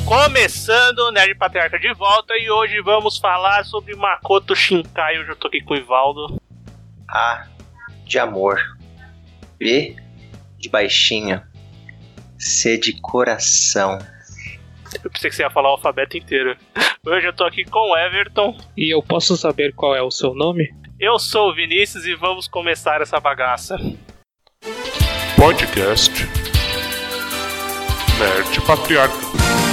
Começando o Nerd Patriarca de volta e hoje vamos falar sobre Makoto Shinkai. Hoje eu tô aqui com o Ivaldo. A de amor, B de baixinho, C de coração. Eu pensei que você ia falar o alfabeto inteiro. Hoje eu tô aqui com o Everton. E eu posso saber qual é o seu nome? Eu sou o Vinícius e vamos começar essa bagaça. Podcast Nerd Patriarca.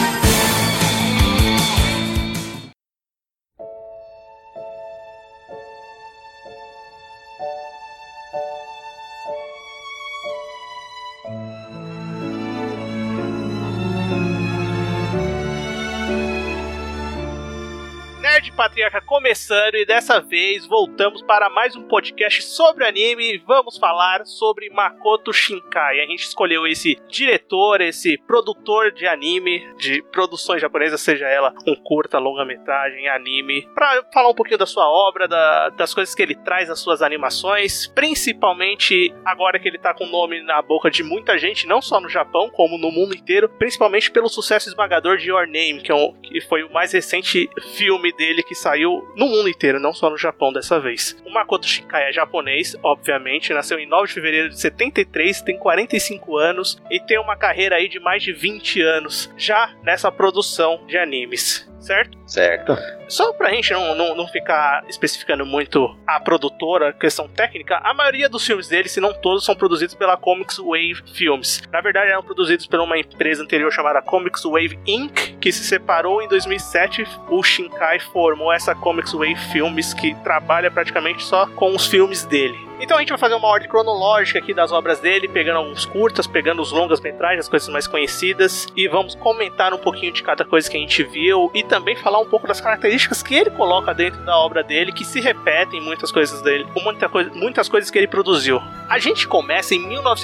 Nerd Patriarca começando e dessa vez voltamos para mais um podcast sobre anime e vamos falar sobre Makoto Shinkai. A gente escolheu esse diretor, esse produtor de anime, de produções japonesas, seja ela um curta, longa-metragem, anime, para falar um pouquinho da sua obra, das coisas que ele traz nas suas animações, principalmente agora que ele tá com o nome na boca de muita gente, não só no Japão, como no mundo inteiro, principalmente pelo sucesso esmagador de Your Name, que foi o mais recente filme dele que saiu no mundo inteiro, não só no Japão dessa vez. O Makoto Shinkai é japonês, obviamente, nasceu em 9 de fevereiro de 73, tem 45 anos e tem uma carreira aí de mais de 20 anos já nessa produção de animes. Certo? Certo. Só pra gente não ficar especificando muito a produtora, questão técnica, a maioria dos filmes dele, se não todos, são produzidos pela Comics Wave Films. Na verdade, eram produzidos por uma empresa anterior chamada Comics Wave Inc., que se separou em 2007. O Shinkai formou essa Comics Wave Films, que trabalha praticamente só com os filmes dele. Então a gente vai fazer uma ordem cronológica aqui das obras dele, pegando alguns curtas, pegando os longas-metragens, as coisas mais conhecidas, e vamos comentar um pouquinho de cada coisa que a gente viu, e também falar um pouco das características que ele coloca dentro da obra dele, que se repetem em muitas coisas dele, com muitas coisas que ele produziu. A gente começa em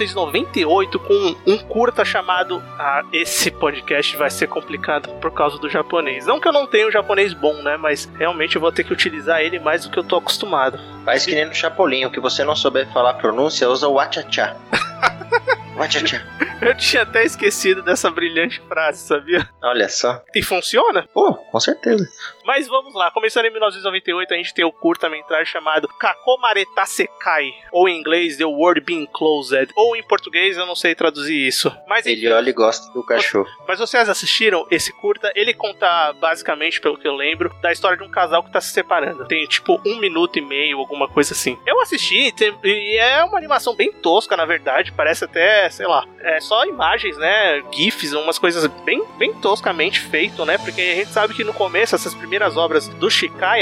1998 com um curta chamado... esse podcast vai ser complicado por causa do japonês. Não que eu não tenha um japonês bom, né, mas realmente eu vou ter que utilizar ele mais do que eu tô acostumado. Faz que nem no Chapolin, o que você não souber falar a pronúncia, usa o Wachachá. Wachachá. Eu tinha até esquecido dessa brilhante frase, sabia? Olha só. E funciona? Pô, com certeza. Mas vamos lá, começando em 1998, a gente tem o curta-metragem chamado Kakomareta Sekai, ou em inglês The World Being Closed, ou em português eu não sei traduzir isso. Mas ele olha e gosta do cachorro. Mas vocês assistiram esse curta? Ele conta basicamente, pelo que eu lembro, da história de um casal que tá se separando. Tem tipo 1 minuto e meio, alguma coisa assim. Eu assisti e é uma animação bem tosca, na verdade, parece até, sei lá, é só imagens, né, gifs, umas coisas bem toscamente feito, né, porque a gente sabe que no começo, essas primeiras obras do Shinkai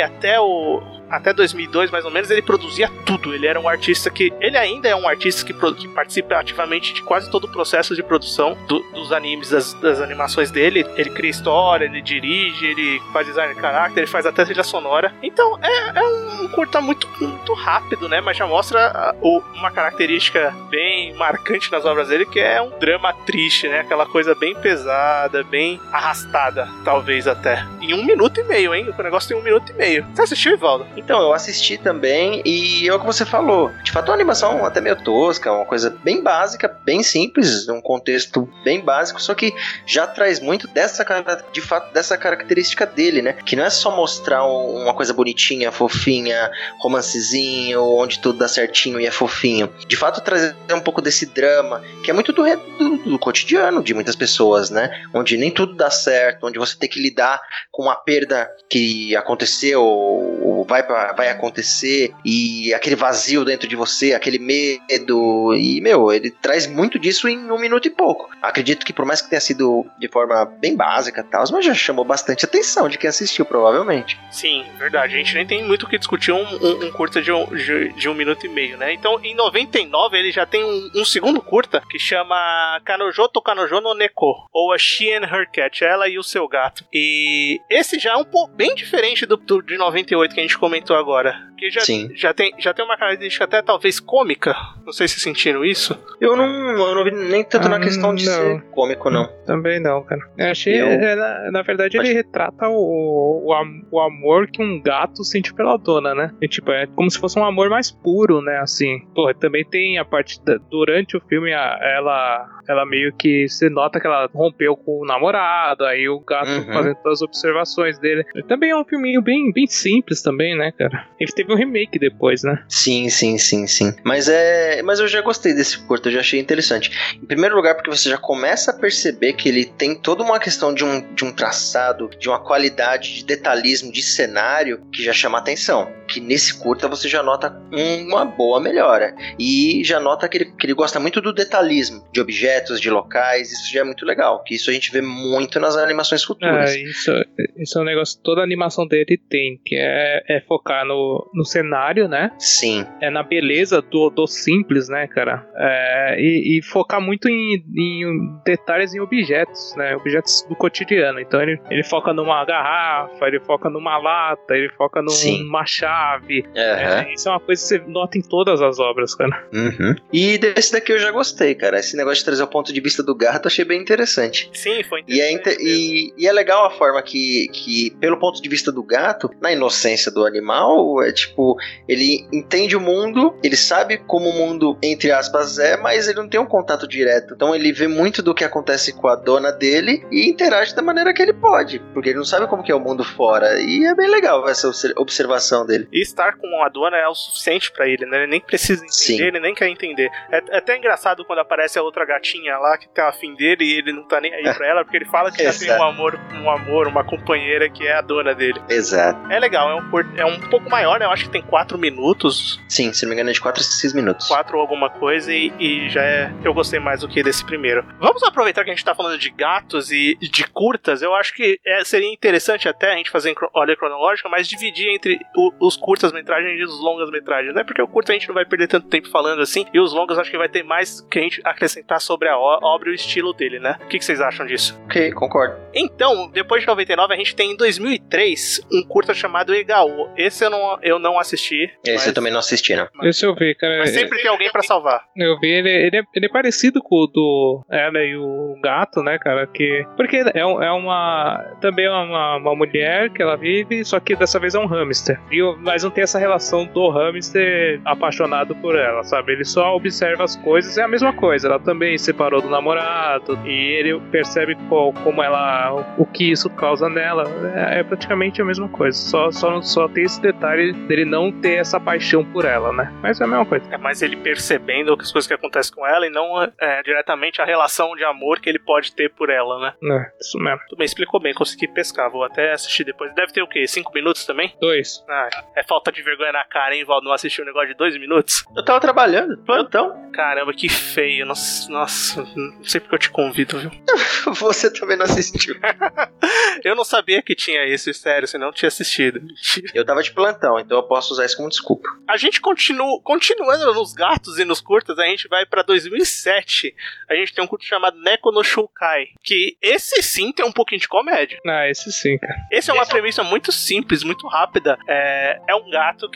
até 2002, mais ou menos, ele produzia tudo. Ele era um artista que... Ele ainda é um artista que participa ativamente de quase todo o processo de produção dos animes, das animações dele. Ele cria história, ele dirige, ele faz design de caráter, ele faz até trilha sonora. Então, é um curta muito rápido, né? Mas já mostra uma característica bem marcante nas obras dele, que é um drama triste, né? Aquela coisa bem pesada, bem arrastada, talvez até. Em 1 minuto e meio, hein? O negócio tem 1 minuto e meio. Você assistiu, Ivaldo? Então, eu assisti também e é o que você falou. De fato, é uma animação até meio tosca, uma coisa bem básica, bem simples, um contexto bem básico, só que já traz muito dessa característica dele, né? Que não é só mostrar uma coisa bonitinha, fofinha, romancezinho, onde tudo dá certinho e é fofinho. De fato, trazer um pouco desse drama, que é muito do cotidiano de muitas pessoas, né? Onde nem tudo dá certo, onde você tem que lidar com uma perda que aconteceu ou vai acontecer, e aquele vazio dentro de você, aquele medo, e, ele traz muito disso em 1 minuto e pouco. Acredito que por mais que tenha sido de forma bem básica e tal, mas já chamou bastante atenção de quem assistiu, provavelmente. Sim, verdade, a gente nem tem muito o que discutir um curta de 1 minuto e meio, né? Então, em 99, ele já tem um segundo curta, que chama Kanojo to Kanojo no Neko, ou a She and Her Cat, ela e o seu gato. E esse já é um pouco bem diferente do de 98 que a gente comentou comentou agora. Que já tem uma característica até talvez cômica. Não sei se sentiram isso. Eu não vi nem tanto na questão de ser cômico, não. Também não, cara. Eu achei, na verdade, ele retrata o amor que um gato sente pela dona, né? E, tipo, é como se fosse um amor mais puro, né? Assim, pô, também tem a parte durante o filme, ela meio que se nota que ela rompeu com o namorado, aí o gato fazendo todas as observações dele. Também é um filminho bem simples também, né, cara? Ele teve um remake depois, né? Sim. Mas eu já gostei desse curto, eu já achei interessante. Em primeiro lugar, porque você já começa a perceber que ele tem toda uma questão de um traçado, de uma qualidade de detalhismo, de cenário, que já chama atenção. Que nesse curta você já nota uma boa melhora. E já nota que ele gosta muito do detalhismo, de objetos, de locais, isso já é muito legal. Que isso a gente vê muito nas animações futuras. Isso é um negócio que toda a animação dele tem, que é focar no cenário, né? Sim. É na beleza do simples, né, cara? E focar muito em detalhes em objetos, né? Objetos do cotidiano. Então ele foca numa garrafa, ele foca numa lata, ele foca numa chave. Isso é uma coisa que você nota em todas as obras, cara. E desse daqui eu já gostei, cara. Esse negócio de trazer o ponto de vista do gato eu achei bem interessante. Sim, foi interessante. E é legal a forma que, pelo ponto de vista do gato, na inocência do animal, é tipo, ele entende o mundo, ele sabe como o mundo, entre aspas, mas ele não tem um contato direto. Então ele vê muito do que acontece com a dona dele e interage da maneira que ele pode, porque ele não sabe como que é o mundo fora. E é bem legal essa observação dele. E estar com a dona é o suficiente pra ele, né? Ele nem precisa entender, ele nem quer entender. É até engraçado quando aparece a outra gatinha lá que tem a afim dele e ele não tá nem aí pra ela, porque ele fala que já tem um amor, uma companheira que é a dona dele. Exato. É legal, é um pouco maior, né? Eu acho que tem 4 minutos. Sim, se não me engano é de 4 a 6 minutos. 4 ou alguma coisa e já eu gostei mais do que desse primeiro. Vamos aproveitar que a gente tá falando de gatos e de curtas. Eu acho que seria interessante até a gente fazer em ordem cronológica, mas dividir entre os curtas-metragens e os longas-metragens, né? Porque o curta a gente não vai perder tanto tempo falando assim, e os longas acho que vai ter mais que a gente acrescentar sobre a obra e o estilo dele, né? O que vocês acham disso? Ok, concordo. Então, depois de 99, a gente tem em 2003 um curta chamado Egao. Esse eu não assisti. Esse eu também não assisti, não. Esse eu vi, cara. Mas sempre tem alguém pra salvar. Eu vi, ele é parecido com o do ela e o gato, né, cara? Porque também é uma mulher que ela vive, só que dessa vez é um hamster. Mas não tem essa relação do hamster apaixonado por ela, sabe? Ele só observa as coisas, é a mesma coisa. Ela também separou do namorado e ele percebe como o que isso causa nela. É praticamente a mesma coisa. Só tem esse detalhe dele não ter essa paixão por ela, né? Mas é a mesma coisa. É mais ele percebendo as coisas que acontecem com ela e não diretamente a relação de amor que ele pode ter por ela, né? Isso mesmo. Tu me explicou bem, consegui pescar. Vou até assistir depois. Deve ter o quê? 5 minutos também? 2. É falta de vergonha na cara, hein, Valdo? Não assistir um negócio de 2 minutos? Eu tava trabalhando, plantão. Caramba, que feio. Nossa, não sei porque eu te convido, viu? Você também não assistiu. Eu não sabia que tinha esse, sério, senão eu tinha assistido. Eu tava de plantão, então eu posso usar isso como desculpa. A gente continuando nos gatos e nos curtas, a gente vai pra 2007. A gente tem um curto chamado Neko no Shukai, que esse sim tem um pouquinho de comédia. Esse sim, cara. Esse é uma premissa muito simples, muito rápida. É um gato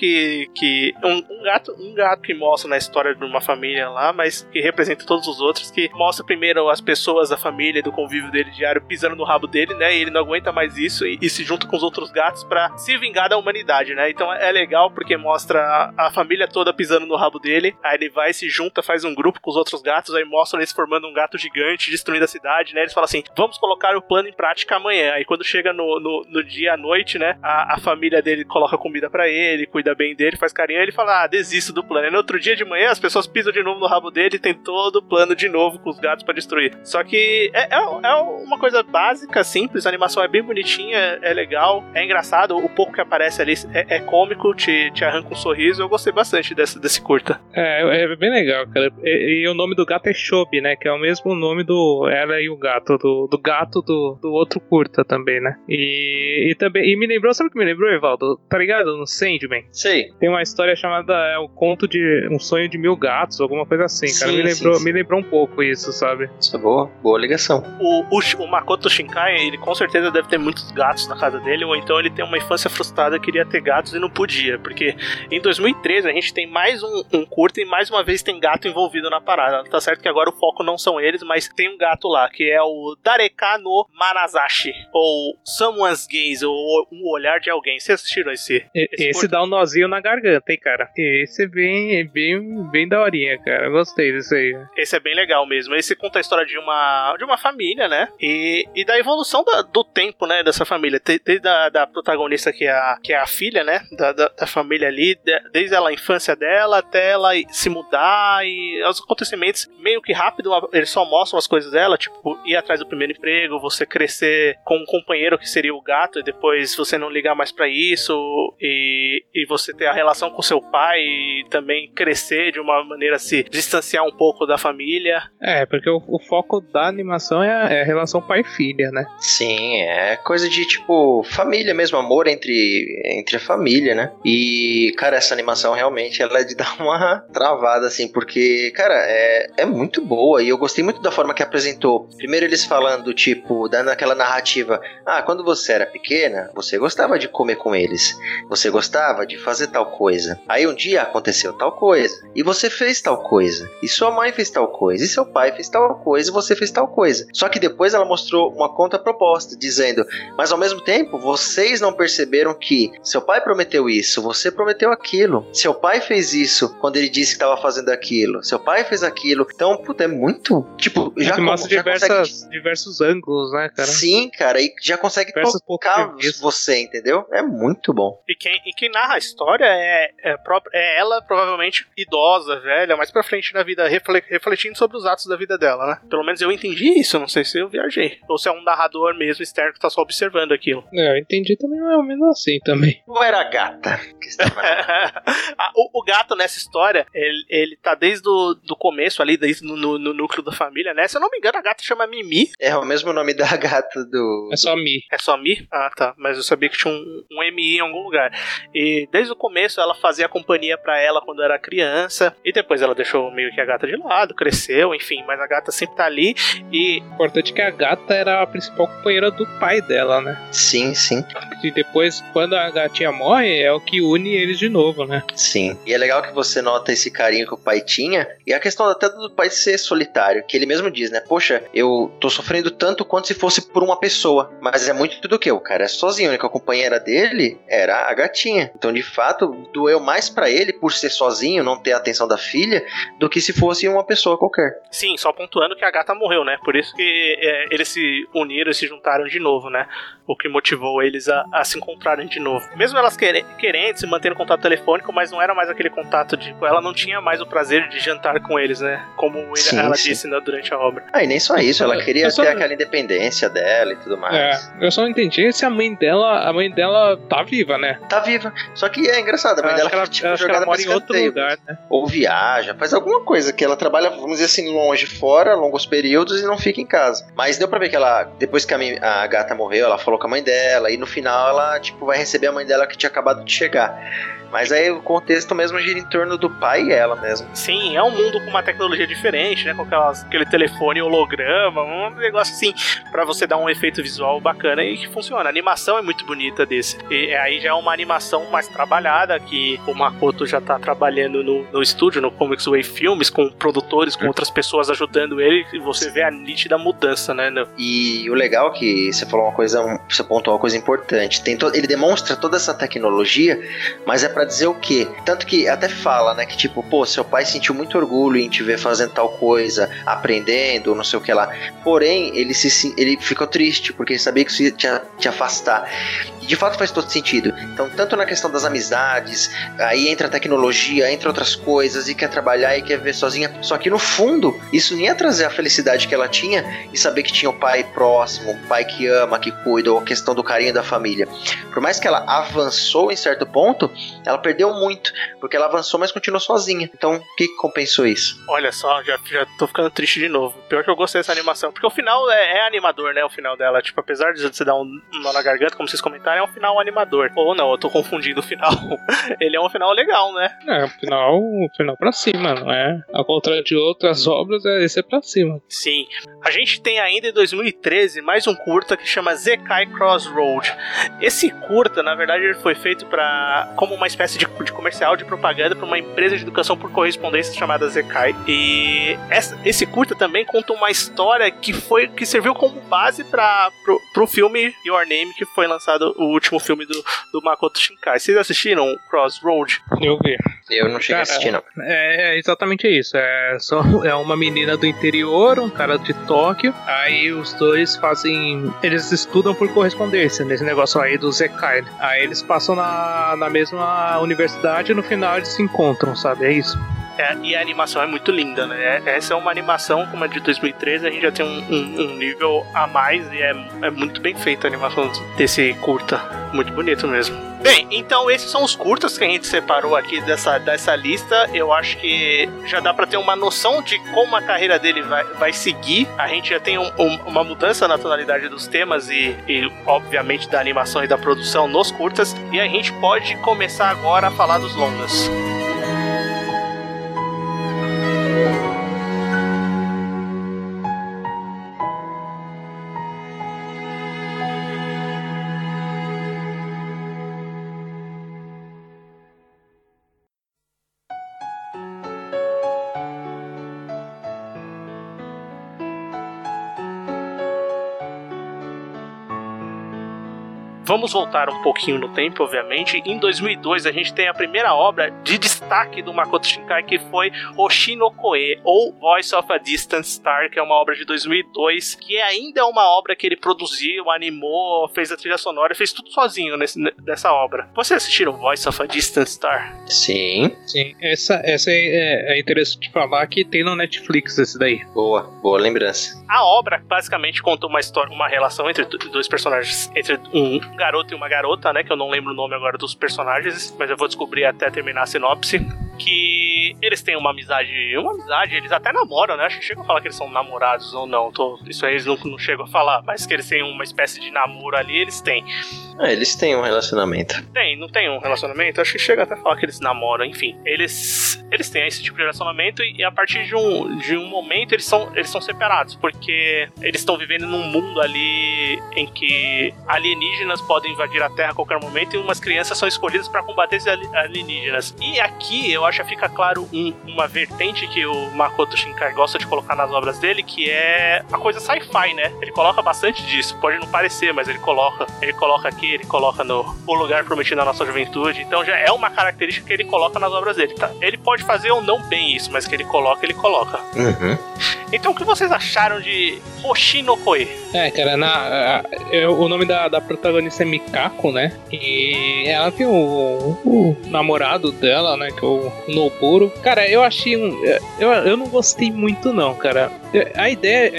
um gato que mostra na história de uma família lá, mas que representa todos os outros, que mostra primeiro as pessoas da família, do convívio dele diário, pisando no rabo dele, né? E ele não aguenta mais isso e se junta com os outros gatos pra se vingar da humanidade, né? Então é legal porque mostra a família toda pisando no rabo dele, aí ele vai, se junta, faz um grupo com os outros gatos, aí mostra eles formando um gato gigante, destruindo a cidade, né? Eles falam assim, vamos colocar o plano em prática amanhã. Aí quando chega no dia à noite, né? A família dele coloca comida pra ele, cuida bem dele, faz carinho, aí ele fala, desisto do plano. E no outro dia de manhã, as pessoas pisam de novo no rabo dele e tem todo o plano de novo com os gatos pra destruir. Só que é uma coisa básica, simples, a animação é bem bonitinha, é legal, é engraçado, o pouco que aparece ali é cômico, te arranca um sorriso. Eu gostei bastante desse curta. É bem legal, cara. E o nome do gato é Shobi, né? Que é o mesmo nome do ela e o gato, do gato do outro curta também, né? E também, me lembrou, sabe o que me lembrou, Evaldo? Tá ligado? No Sandman. Sei. Tem uma história chamada O Conto de Um Sonho de Mil Gatos, alguma coisa assim, cara. Sim, me lembrou um pouco isso, sabe? Isso é boa ligação. O Makoto Shinkai, ele com certeza deve ter muitos gatos na casa dele, ou então ele tem uma infância frustrada e queria ter gatos e não podia, porque em 2013 a gente tem mais um curta e mais uma vez tem gato envolvido na parada. Tá certo que agora o foco não são eles, mas tem um gato lá, que é o Dareka no Manazashi, ou Someone's Gaze, ou O Olhar de Alguém. Vocês assistiram esse Esse dá um nozinho na garganta, hein, cara? Esse é bem daorinha, cara. Eu gostei desse aí. Esse é bem legal mesmo. Esse conta a história de uma família, né? E da evolução do tempo, né? Dessa família. Desde da protagonista que é a filha, né? Da família ali. Desde a infância dela até ela se mudar e os acontecimentos meio que rápido. Eles só mostram as coisas dela, tipo, ir atrás do primeiro emprego, você crescer com um companheiro que seria o gato e depois você não ligar mais pra isso e você ter a relação com seu pai e também crescer de uma maneira a se distanciar um pouco da família. Porque o foco da animação é a relação pai-filha, né? Sim, é coisa de, tipo, família mesmo, amor entre a família, né? E, cara, essa animação realmente, ela é de dar uma travada, assim, porque, cara, é muito boa e eu gostei muito da forma que apresentou. Primeiro eles falando, tipo, dando aquela narrativa, quando você era pequena, você gostava de comer com eles, você gostava de fazer tal coisa, aí um dia aconteceu tal coisa, e você fez tal coisa, e sua mãe fez tal coisa, e seu pai fez tal coisa, e você fez tal coisa. Só que depois ela mostrou uma contraproposta, dizendo, mas ao mesmo tempo, vocês não perceberam que seu pai prometeu isso, você prometeu aquilo, seu pai fez isso quando ele disse que estava fazendo aquilo, seu pai fez aquilo. Então, puta, é muito, tipo, já mostra diversos ângulos, né, cara? Sim, cara, e já consegue tocar você, entendeu? É muito bom. E quem narra a história é ela, provavelmente idosa, velha, mais pra frente na vida, refletindo sobre os atos da vida dela, né? Pelo menos eu entendi isso, não sei se eu viajei. Ou se é um narrador mesmo externo que tá só observando aquilo. Eu entendi também mais ou menos assim também. Ou era a gata que estava... o gato nessa história, ele tá desde do começo ali, desde no núcleo da família, né? Se eu não me engano, a gata chama Mimi. É o mesmo nome da gata do... É só Mi. É só Mi? Ah, tá. Mas eu sabia que tinha um MI em algum lugar. E desde o começo ela fazia companhia pra ela quando era criança. E depois ela deixou meio que a gata de lado, cresceu, enfim. Mas a gata sempre tá ali e... O importante é que a gata era a principal companheira do pai dela, né? Sim, sim. E depois, quando a gatinha morre, é o que une eles de novo, né? Sim. E é legal que você nota esse carinho que o pai tinha. E a questão até do pai ser solitário, que ele mesmo diz, né? Poxa, eu tô sofrendo tanto quanto se fosse por uma pessoa. Mas é muito do que? O cara é sozinho. A única companheira dele era a gatinha. Então, de fato, doeu mais pra ele por ser sozinho, não ter a atenção da filha, do que se fosse uma pessoa qualquer. Sim, só pontuando que a gata morreu, né? Por isso que eles se uniram e se juntaram de novo, né? O que motivou eles a se encontrarem de novo. Mesmo elas querendo se manter no contato telefônico, mas não era mais aquele contato de... Ela não tinha mais o prazer de jantar com eles, né? Como ela disse, né, durante a obra. E nem só isso, ela queria ter aquela independência dela e tudo mais. Eu só não entendi se a mãe dela tá viva, né? Tá viva. Só que é engraçado, a mãe dela fica tipo, jogada pra escanteio, lugar, né? Ou viaja, faz alguma coisa, que ela trabalha, vamos dizer assim, longe, fora, longos períodos e não fica em casa. Mas deu pra ver que ela, depois que a gata morreu, ela falou com a mãe dela e no final ela, tipo, vai receber a mãe dela que tinha acabado de chegar. Mas aí o contexto mesmo gira em torno do pai e ela mesmo. Sim, é um mundo com uma tecnologia diferente, né? Com aquele telefone holograma, um negócio assim, pra você dar um efeito visual bacana e que funciona. A animação é muito bonita desse. E aí já é uma animação mais trabalhada, que o Makoto já tá trabalhando no estúdio, no Comics Way Filmes, com produtores, com outras pessoas ajudando ele, e você vê a nítida mudança, né? E o legal é que você falou você pontuou uma coisa importante. Ele demonstra toda essa tecnologia, mas é pra dizer o quê? Tanto que até fala, né, que tipo, pô, seu pai sentiu muito orgulho em te ver fazendo tal coisa, aprendendo, não sei o que lá. Porém, ele ficou triste, porque ele sabia que isso ia te afastar. E de fato faz todo sentido. Então, tanto na questão das amizades, aí entra a tecnologia, entra outras coisas, e quer trabalhar e quer viver sozinha. Só que no fundo, isso nem ia trazer a felicidade que ela tinha e saber que tinha o pai próximo, o pai que ama, que cuida, ou a questão do carinho da família. Por mais que ela avançou em certo ponto, ela perdeu muito, porque ela avançou, mas continuou sozinha. Então, o que compensou isso? Olha só, já tô ficando triste de novo. Pior que eu gostei dessa animação, porque o final é animador, né? O final dela, tipo, apesar de você dar um nó na garganta, como vocês comentaram, é um final animador. Ou não, eu tô confundindo o final. Ele é um final legal, né? O final pra cima, não é? Ao contrário de outras obras, esse é pra cima. Sim. A gente tem ainda em 2013 mais um curta que chama Zekai Crossroad. Esse curta, na verdade, ele foi feito como uma espécie de comercial de propaganda para uma empresa de educação por correspondência chamada Zekai. E esse curta também conta uma história que serviu como base pro filme Your Name, que foi lançado, o último filme do Makoto Shinkai. Vocês assistiram Crossroad? Eu vi. Eu não cheguei a assistir, não. É exatamente isso. É uma menina do interior, um cara de Tóquio. Aí os dois eles estudam por correspondência nesse negócio aí do Zekai. Aí eles passam na mesma universidade e no final eles se encontram, sabe? É isso. E a animação é muito linda, né? Essa é uma animação, como a de 2013, a gente já tem um nível a mais e é muito bem feita a animação desse curta. Muito bonito mesmo. Bem, então esses são os curtas que a gente separou aqui dessa lista. Eu acho que já dá pra ter uma noção de como a carreira dele vai seguir. A gente já tem uma mudança na tonalidade dos temas e obviamente da animação e da produção nos curtas. E a gente pode começar agora a falar dos longas. Vamos voltar um pouquinho no tempo, obviamente. Em 2002, a gente tem a primeira obra de destaque do Makoto Shinkai, que foi Hoshi no Koe, ou Voice of a Distant Star, que é uma obra de 2002, que ainda é uma obra que ele produziu, animou, fez a trilha sonora, fez tudo sozinho nessa obra. Vocês assistiram Voice of a Distant Star? Sim. Sim, essa é interessante falar que tem no Netflix esse daí. Boa lembrança. A obra basicamente conta uma história, uma relação entre dois personagens, entre um garoto e uma garota, né, que eu não lembro o nome agora dos personagens, mas eu vou descobrir até terminar a sinopse, que eles têm uma amizade, eles até namoram, né, acho que chegam a falar que eles são namorados ou não, isso aí eles não chegam a falar, mas que eles têm uma espécie de namoro ali, eles têm. Eles têm um relacionamento. Não tem um relacionamento? Acho que chega até a falar que eles namoram, enfim. Eles têm esse tipo de relacionamento e a partir de um momento eles são separados, porque eles estão vivendo num mundo ali em que alienígenas podem invadir a Terra a qualquer momento e umas crianças são escolhidas para combater esses alienígenas. E aqui eu acho que fica claro uma vertente que o Makoto Shinkai gosta de colocar nas obras dele, que é a coisa sci-fi, né? Ele coloca bastante disso, pode não parecer, mas ele coloca aqui, ele coloca no O Lugar Prometido na Nossa Juventude, então já é uma característica que ele coloca nas obras dele, tá? Ele pode fazer ou não bem isso, mas que ele coloca, ele coloca. Uhum. Então o que vocês acharam de Hoshi no Koe? Cara, o nome da protagonista é Mikako, né? E ela tem o namorado dela, né? Que é o Noburo. Cara, eu achei eu não gostei muito não, cara. A ideia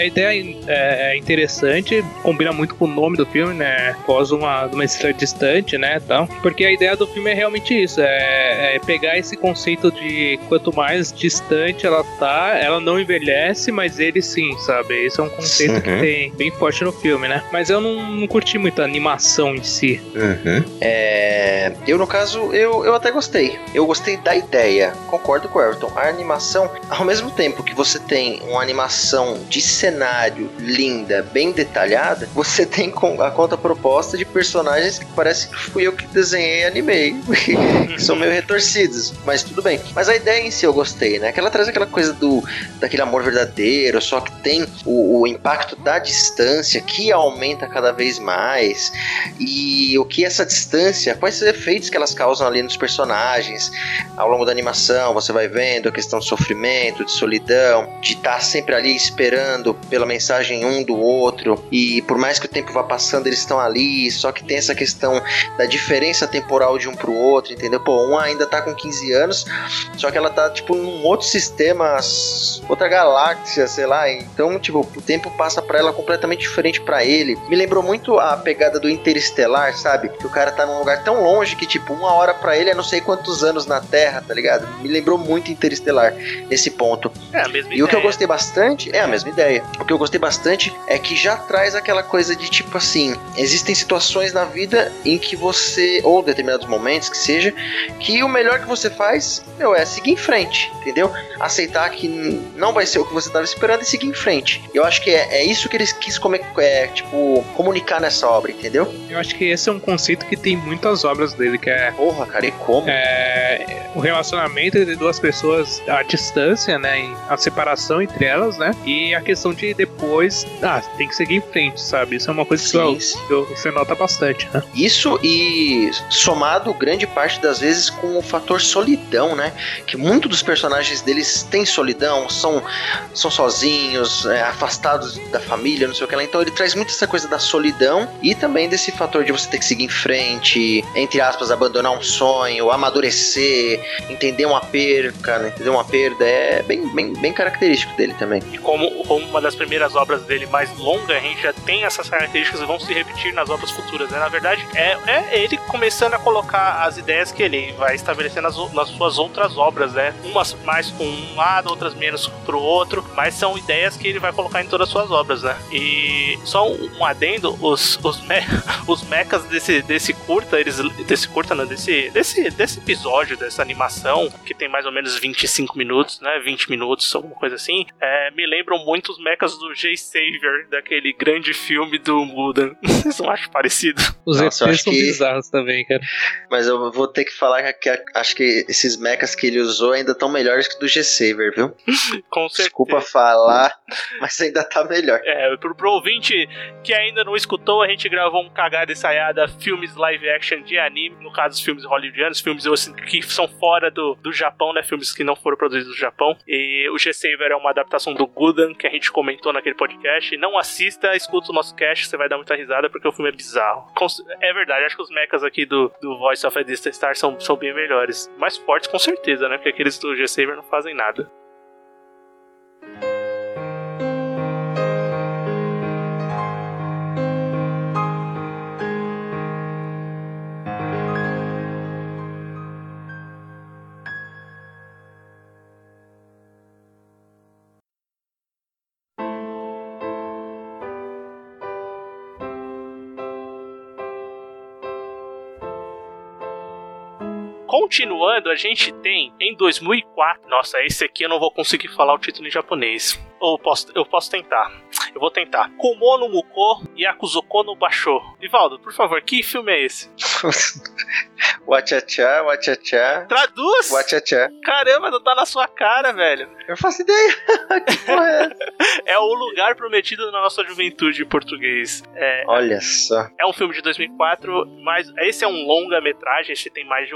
é interessante, combina muito com o nome do filme, né? Após uma estrela distante, né? Tal. Porque a ideia do filme é realmente isso, é pegar esse conceito de quanto mais distante ela tá, ela não envelhece, mas ele sim, sabe? Esse é um conceito que tem bem forte no filme, né? Mas eu não curti muito a animação em si. Eu, no caso, eu até gostei. Eu gostei da ideia. Concordo com o Everton. A animação, ao mesmo tempo que você tem uma animação de cenário linda, bem detalhada, você tem a contraproposta de personagens que parece que fui eu que desenhei e animei. Que são meio retorcidos. Mas tudo bem. Mas a ideia em si eu gostei, né? Que ela traz aquela coisa daquele amor verdadeiro, só que tem o impacto da distância que aumenta cada vez mais. E o que essa distância, quais os efeitos que elas causam ali nos personagens ao longo da animação, você vai vendo a questão de sofrimento, de solidão, de estar sempre ali esperando pela mensagem um do outro, e por mais que o tempo vá passando, eles estão ali, só que tem essa questão da diferença temporal de um pro outro, entendeu? Pô, um ainda tá com 15 anos, só que ela tá tipo num outro sistema, outra galáxia, infância, sei lá. Então, tipo, o tempo passa pra ela completamente diferente pra ele. Me lembrou muito a pegada do Interestelar, sabe? Que o cara tá num lugar tão longe que, tipo, 1 hora pra ele é não sei quantos anos na Terra, tá ligado? Me lembrou muito Interestelar nesse ponto. É a mesma E ideia. o que eu gostei bastante, é a mesma ideia. O que eu gostei bastante é que já traz aquela coisa de, tipo assim, existem situações na vida em que você, ou determinados momentos que seja, que o melhor que você faz, é seguir em frente, entendeu? Aceitar que não vai ser o que você estava esperando e seguir em frente. Eu acho que é isso que eles quis comunicar nessa obra, entendeu? Eu acho que esse é um conceito que tem muitas obras dele, que é Porra, cara, e como? o relacionamento entre duas pessoas à distância, né? A separação entre elas, né? E a questão de depois, tem que seguir em frente, sabe? Isso é uma coisa que você nota bastante, né? Isso, e somado grande parte das vezes com o fator solidão, né? Que muitos dos personagens deles têm solidão, são sozinhos, afastados da família, não sei o que lá. Então ele traz muito essa coisa da solidão e também desse fator de você ter que seguir em frente, entre aspas, abandonar um sonho, amadurecer, entender uma perca, né? Entender uma perda. É bem característico dele também. E como uma das primeiras obras dele mais longa, a gente já tem essas características que vão se repetir nas obras futuras, né? Na verdade, é ele começando a colocar as ideias que ele vai estabelecer nas suas outras obras, né? Umas mais com um lado, outras menos pro outro, mas são ideias que ele vai colocar em todas as suas obras, né? E só um adendo, os mechas desse curta, desse episódio, dessa animação, que tem mais ou menos 25 minutos, né? 20 minutos, alguma coisa assim, me lembram muito os mechas do J-Savior, daquele grande filme do Mudan. Vocês não acham parecido? Os ETs são bizarros também, cara. Mas eu vou ter que falar que acho que esses mechas que ele usou ainda estão melhores que o do G-Saver, viu? Com certeza. Desculpa falar, mas ainda tá melhor. Pro ouvinte que ainda não escutou, a gente gravou um cagada e saiada filmes live action de anime, no caso os filmes hollywoodianos, filmes assim, que são fora do Japão, né? Filmes que não foram produzidos no Japão. E o G-Saver é uma adaptação do Gundam, que a gente comentou naquele podcast. Não assista, escuta o nosso cast, você vai dar muita risada, porque o filme é bizarro. É verdade, acho que os mechas aqui do Voice of a Distant Star são bem melhores. Mais fortes, com certeza, né? Porque aqueles do G-Saver não fazem nada. Continuando, a gente tem em 2004. Nossa, esse aqui eu não vou conseguir falar o título em japonês. Ou eu posso tentar. Eu vou tentar. Komo no Muko Yakuzoko no Basho. Ivaldo, por favor, que filme é esse? Wachacha. Traduz! Wachacha. Caramba, não tá na sua cara, velho. Eu faço ideia. Que porra é essa? É O Lugar Prometido na Nossa Juventude em português. Olha só. É um filme de 2004, mas esse é um longa-metragem. Esse tem mais de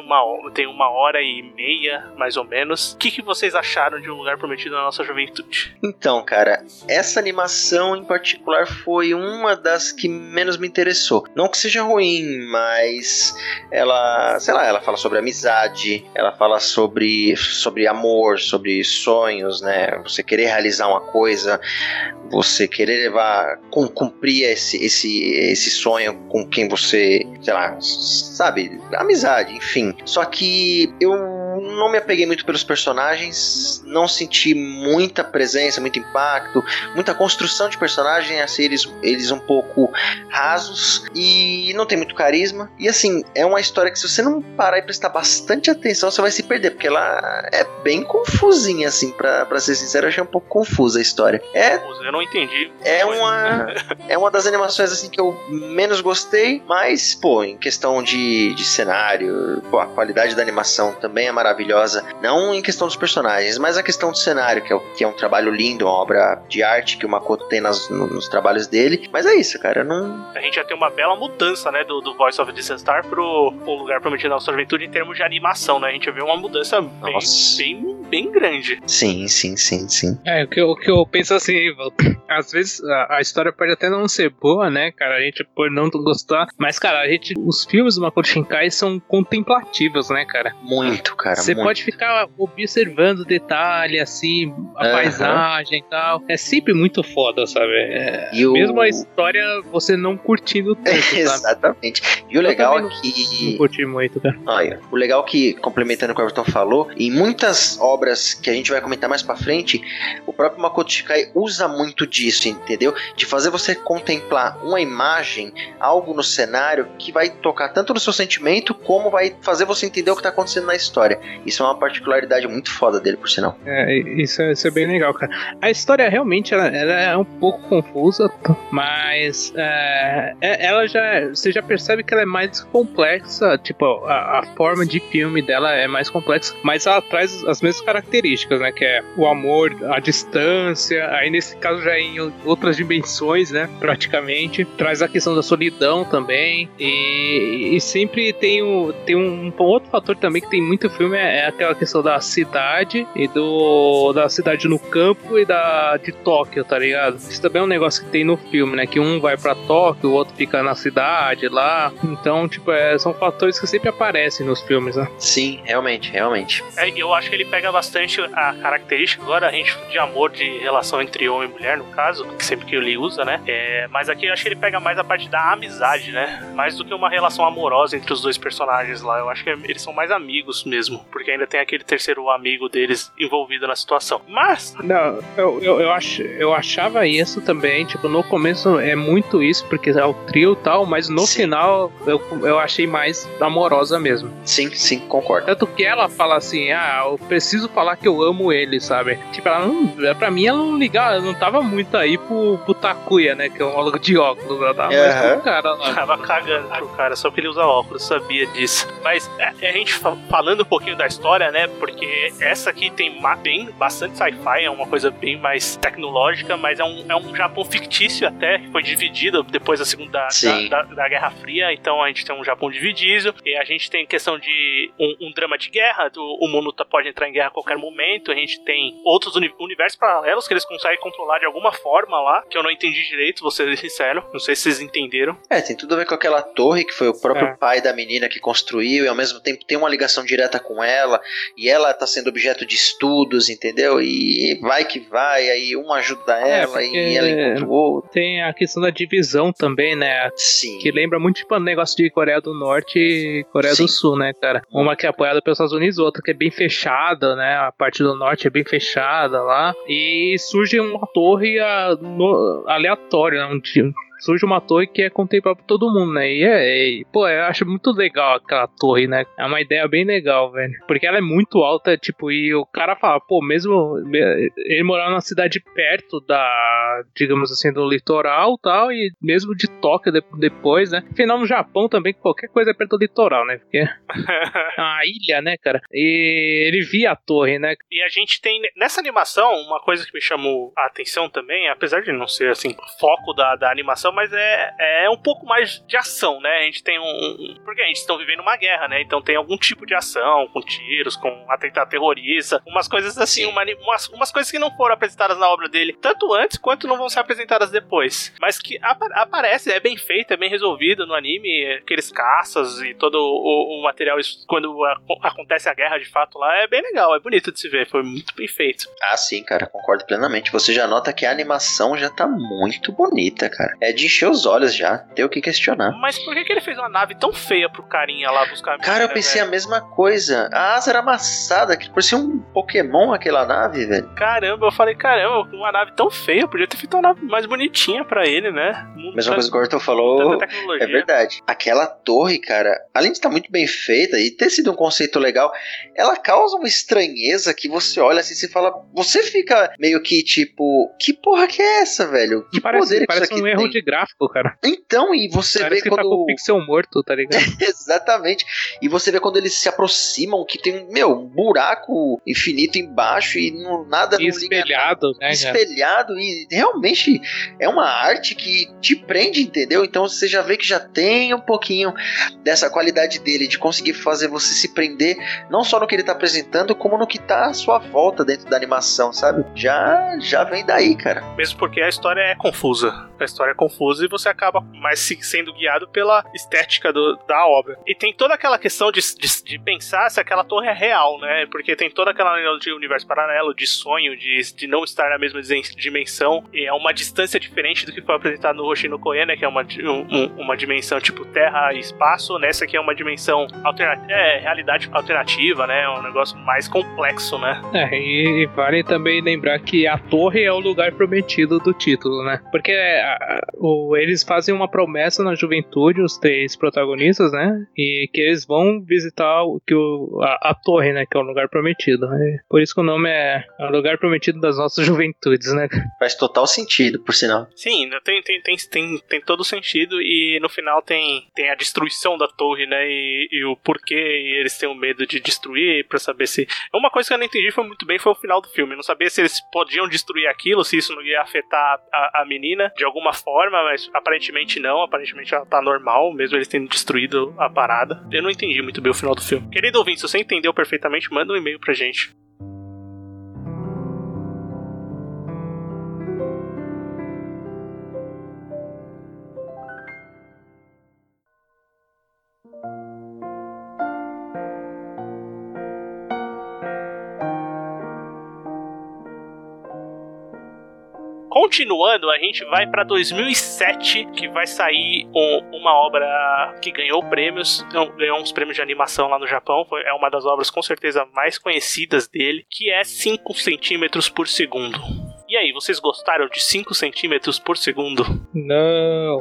1h30, mais ou menos. O que vocês acharam de Um Lugar Prometido na Nossa Juventude? Então, cara, essa animação em particular foi uma das que menos me interessou. Não que seja ruim, mas ela, sei lá, ela fala sobre amizade, ela fala sobre amor, sobre sonhos, né? Você querer realizar uma coisa, você querer cumprir esse sonho com quem você, sei lá, sabe, amizade, enfim. Só que eu não me apeguei muito pelos personagens, não senti muita presença, muito impacto, muita construção de personagem, assim, eles um pouco rasos e não tem muito carisma. E assim, é uma história que se você não parar e prestar bastante atenção, você vai se perder, porque ela é bem confusinha, assim, pra ser sincero, eu achei um pouco confusa a história. Eu não entendi. É uma das animações, assim, que eu menos gostei, mas, pô, em questão de cenário, pô, a qualidade da animação também é maravilhosa, não em questão dos personagens, mas a questão do cenário, que é um trabalho lindo, uma obra de arte que o Makoto tem nos trabalhos dele. Mas é isso, cara, não... A gente já tem uma bela mudança, né, do Voice of Distant Star pro O Lugar Prometido na Nossa Aventura em termos de animação, né? A gente vê uma mudança bem grande. Sim. O que eu penso assim, às vezes a história pode até não ser boa, né, cara? A gente pode não gostar, mas, cara, os filmes do Makoto Shinkai são contemplativos, né, cara? Muito, cara. Você pode ficar observando o detalhe, assim, a paisagem e tal. É sempre muito foda, sabe? Mesmo a história você não curtindo tanto, sabe? Exatamente. E o legal é que... Não curti muito, cara. Olha, o legal é que, complementando o que o Everton falou, em muitas obras que a gente vai comentar mais pra frente, o próprio Makoto Shinkai usa muito disso, entendeu? De fazer você contemplar uma imagem, algo no cenário que vai tocar tanto no seu sentimento, como vai fazer você entender o que tá acontecendo na história. Isso é uma particularidade muito foda dele, por sinal. Isso é bem legal, cara. A história realmente ela é um pouco confusa, mas você já percebe que ela é mais complexa, tipo, a forma de filme dela é mais complexa, mas ela traz as mesmas características, né, que é o amor, a distância, aí nesse caso já é em outras dimensões, né, praticamente, traz a questão da solidão também, e sempre tem um outro fator também que tem muito filme, é aquela questão da cidade e da cidade no campo e de Tóquio, tá ligado? Isso também é um negócio que tem no filme, né, que um vai pra Tóquio, o outro fica na cidade lá, então, tipo, são fatores que sempre aparecem nos filmes, né? Sim, realmente. Eu acho que ele pega bastante a característica, agora a gente de amor, de relação entre homem e mulher, no caso, que sempre que ele usa, né? Mas aqui eu acho que ele pega mais a parte da amizade, né? Mais do que uma relação amorosa entre os dois personagens lá. Eu acho que eles são mais amigos mesmo, porque ainda tem aquele terceiro amigo deles envolvido na situação. Mas... Não, eu achava isso também, tipo, no começo é muito isso, porque é o trio e tal, mas no final eu achei mais amorosa mesmo. Sim, concordo. Tanto que ela fala assim, eu preciso falar que eu amo ele, sabe? Tipo, pra mim ela não ligava, ela não tava muito aí pro Takuya, né? Que é um maluco de óculos, ela tava mais pro cara lá. Tava cagando pro cara, só que ele usa óculos, sabia disso. Mas a gente falando um pouquinho da história, né? Porque essa aqui tem bastante sci-fi, é uma coisa bem mais tecnológica, mas é um Japão fictício até, que foi dividido depois da Guerra Fria, então a gente tem um Japão dividido, e a gente tem questão de um drama de guerra, o mundo pode entrar em guerra a qualquer momento, a gente tem outros universos paralelos que eles conseguem controlar de alguma forma lá, que eu não entendi direito, vou ser sincero, não sei se vocês entenderam. Tem tudo a ver com aquela torre que foi o próprio pai da menina que construiu, e ao mesmo tempo tem uma ligação direta com ela, e ela tá sendo objeto de estudos, entendeu? E vai que vai, aí um ajuda ela e ela encontra o outro. Tem a questão da divisão também, né? Sim. Que lembra muito tipo o negócio de Coreia do Norte e Coreia do Sul, né, cara? Uma que é apoiada pelos Estados Unidos, outra que é bem fechada, né? A parte do norte é bem fechada lá. E surge uma torre aleatória, né? Surge uma torre que é contemplada por todo mundo, né? Pô, eu acho muito legal aquela torre, né? É uma ideia bem legal, velho. Porque ela é muito alta, tipo, e o cara fala, pô, mesmo ele morar numa cidade perto digamos assim, do litoral e tal, e mesmo de Tóquio depois, né? Afinal, no Japão também, qualquer coisa é perto do litoral, né? Porque é uma ilha, né, cara? E ele via a torre, né? E a gente tem, nessa animação, uma coisa que me chamou a atenção também, apesar de não ser, assim, foco da animação, mas é um pouco mais de ação, né? A gente tem porque a gente está vivendo uma guerra, né? Então tem algum tipo de ação, com tiros, com atentado terrorista, umas coisas assim, umas coisas que não foram apresentadas na obra dele, tanto antes quanto não vão ser apresentadas depois. Mas que aparece, é bem feito, é bem resolvido no anime, aqueles caças e todo o material, quando acontece a guerra de fato lá, é bem legal, é bonito de se ver, foi muito bem feito. Sim, cara, concordo plenamente. Você já nota que a animação já tá muito bonita, cara. É de encher os olhos já, tem o que questionar. Mas por que ele fez uma nave tão feia pro carinha lá buscar a menina? Cara, eu pensei a mesma coisa. A asa era amassada, que parecia um Pokémon aquela nave, velho. Caramba, eu falei, uma nave tão feia, podia ter feito uma nave mais bonitinha pra ele, né? Mesma coisa que o Arthur falou, é verdade. Aquela torre, cara, além de estar muito bem feita e ter sido um conceito legal, ela causa uma estranheza que você olha assim e fala, você fica meio que tipo, que porra que é essa, velho? Que poder que isso aqui um erro tem? de gráfico, cara. Então, e você Parece vê que quando... tá com o pixel morto, tá ligado? Exatamente. E você vê quando eles se aproximam que tem, um buraco infinito embaixo e nada E não liga espelhado, né, cara? espelhado, e realmente é uma arte que te prende, entendeu? Então você já vê que já tem um pouquinho dessa qualidade dele, de conseguir fazer você se prender, não só no que ele tá apresentando, como no que tá à sua volta dentro da animação, sabe? Já vem daí, cara. Mesmo porque a história é confusa. A história é confusa e você acaba mais sendo guiado pela estética da obra. E tem toda aquela questão de pensar se aquela torre é real, né? Porque tem toda aquela de universo paralelo, de sonho, de não estar na mesma dimensão. E é uma distância diferente do que foi apresentado no Hoshi no Koen, né? Que é uma dimensão tipo terra e espaço. Nessa aqui é uma dimensão realidade alternativa, né? É um negócio mais complexo, né? E vale também lembrar que a torre é o lugar prometido do título, né? Porque eles fazem uma promessa na juventude, os 3 protagonistas, né? E que eles vão visitar a torre, né? Que é o lugar prometido. Né? Por isso que o nome é o lugar prometido das nossas juventudes, né? Faz total sentido, por sinal. Sim, tem todo sentido. E no final tem a destruição da torre, né? E o porquê eles têm o medo de destruir, pra saber se... Uma coisa que eu não entendi foi o final do filme. Eu não sabia se eles podiam destruir aquilo, se isso não ia afetar a menina de alguma forma, mas aparentemente não. Aparentemente ela tá normal, mesmo eles tendo destruído a parada. Eu não entendi muito bem o final do filme. Querido ouvinte, se você entendeu perfeitamente, manda um e-mail pra gente. Continuando, a gente vai para 2007, que vai sair uma obra que ganhou prêmios, ganhou uns prêmios de animação lá no Japão. É uma das obras com certeza mais conhecidas dele, que é 5 centímetros por segundo. E aí, vocês gostaram de 5 centímetros por segundo? Não.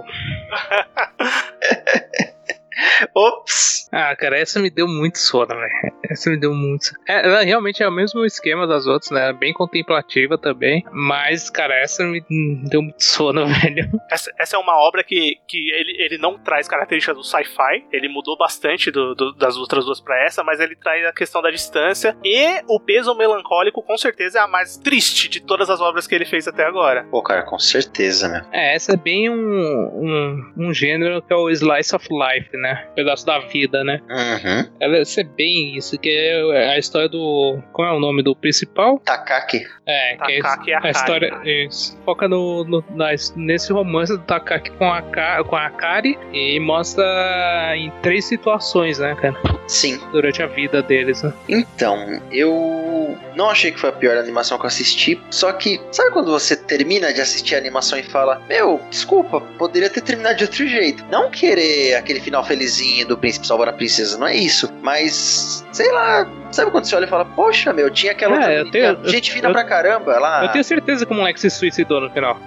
Ops! Cara, essa me deu muito sono, velho. Essa me deu muito. Ela realmente é o mesmo esquema das outras, né? Bem contemplativa também. Mas, cara, essa me deu muito sono, velho. Essa é uma obra que ele não traz características do sci-fi. Ele mudou bastante das outras duas pra essa, mas ele traz a questão da distância. E o peso melancólico, com certeza, é a mais triste de todas as obras que ele fez até agora. Pô, cara, com certeza, meu. Essa é bem um gênero que é o Slice of Life, né? Pedaço da vida, né? Uhum. Ela é bem isso, que é a história do... Qual é o nome do principal? Takaki. Takaki a história isso, foca nesse romance do Takaki com a Akari e mostra em 3 situações, né, cara? Sim. Durante a vida deles, né? Então, eu não achei que foi a pior animação que eu assisti, só que, sabe quando você termina de assistir a animação e fala, desculpa, poderia ter terminado de outro jeito. Não querer aquele final felizinho do príncipe salvar a princesa, não é isso, mas, sei lá, sabe quando você olha e fala, poxa, tinha aquela gente fina pra caramba lá. Eu tenho certeza que o moleque se suicidou no final.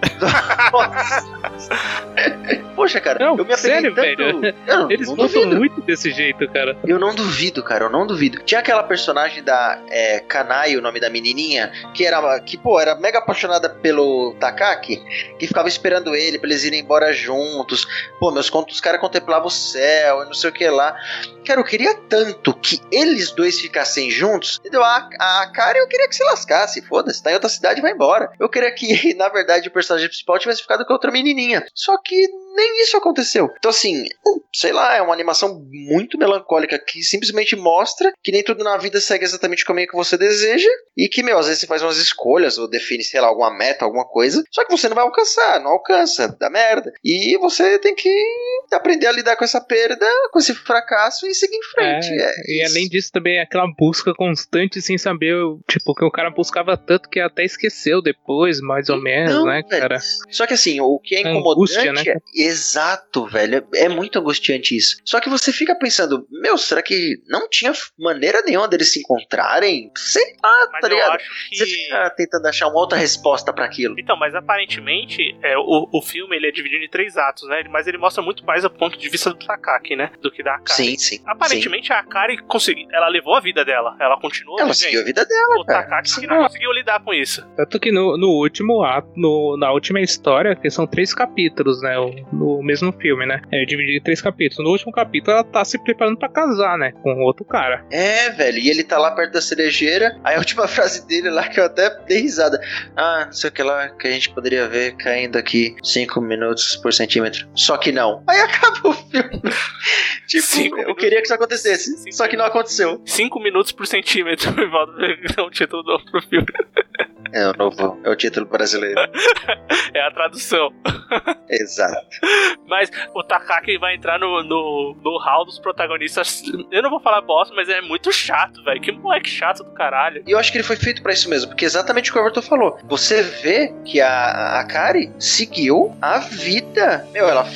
Poxa, cara, não, eu me sério, velho. Eles mostram muito desse jeito, cara. Eu não duvido, cara, eu não duvido. Tinha aquela personagem da Kanai, o nome da menininha, que era mega apaixonada pelo Takaki, que ficava esperando ele pra eles irem embora juntos. Pô, os caras contemplavam o céu e não sei o que lá. Cara, eu queria tanto que eles dois ficassem juntos, entendeu? A Kari eu queria que se lascasse, foda-se, tá em outra cidade, vai embora. Eu queria que, na verdade, o personagem principal tivesse ficado com a outra menininha. Só que nem isso aconteceu. Então, assim, sei lá, é uma animação muito melancólica que simplesmente mostra que nem tudo na vida segue exatamente o caminho que você deseja e que, às vezes você faz umas escolhas ou define, sei lá, alguma meta, alguma coisa, só que você não vai alcançar, não alcança, dá merda. E você tem que aprender a lidar com essa perda, com esse fracasso e seguir em frente. E além disso também é aquela busca constante sem saber, tipo, que o cara buscava tanto que até esqueceu depois, mais ou menos, né, cara? Só que assim, o que é incomodante angústia, né? Exato, velho, é muito angustiante isso. Só que você fica pensando, será que não tinha maneira nenhuma deles se encontrarem? Sei lá, mas tá ligado? Eu acho que... Você fica tentando achar uma outra resposta pra aquilo. Então, mas aparentemente o filme ele é dividido em 3 atos, né? Mas ele mostra muito mais mais o ponto de vista do Takaki, né? Do que da Akari. Sim. Aparentemente a Akari conseguiu. Ela levou a vida dela. Ela continuou. Ela seguiu a vida dela, o Takaki que não conseguiu lidar com isso. Tanto que no último ato, na última história, que são 3 capítulos, né? No mesmo filme, né? É dividido em 3 capítulos. No último capítulo ela tá se preparando pra casar, né? Com outro cara. É, velho. E ele tá lá perto da cerejeira. Aí a última frase dele lá, que eu até dei risada. Não sei o que lá, que a gente poderia ver caindo aqui 5 minutos por centímetro. Só que não. Aí acaba o filme. Tipo, eu queria que isso acontecesse. Só que não aconteceu. 5 minutos por centímetro. É o título do filme. É o novo, é o título brasileiro. É a tradução. Exato. Mas o Takaki vai entrar no hall dos protagonistas. Eu não vou falar bosta, mas é muito chato, velho. Que moleque chato do caralho. E eu acho que ele foi feito pra isso mesmo, porque exatamente o que o Everton falou. Você vê que a Akari seguiu a vida. Meu, ela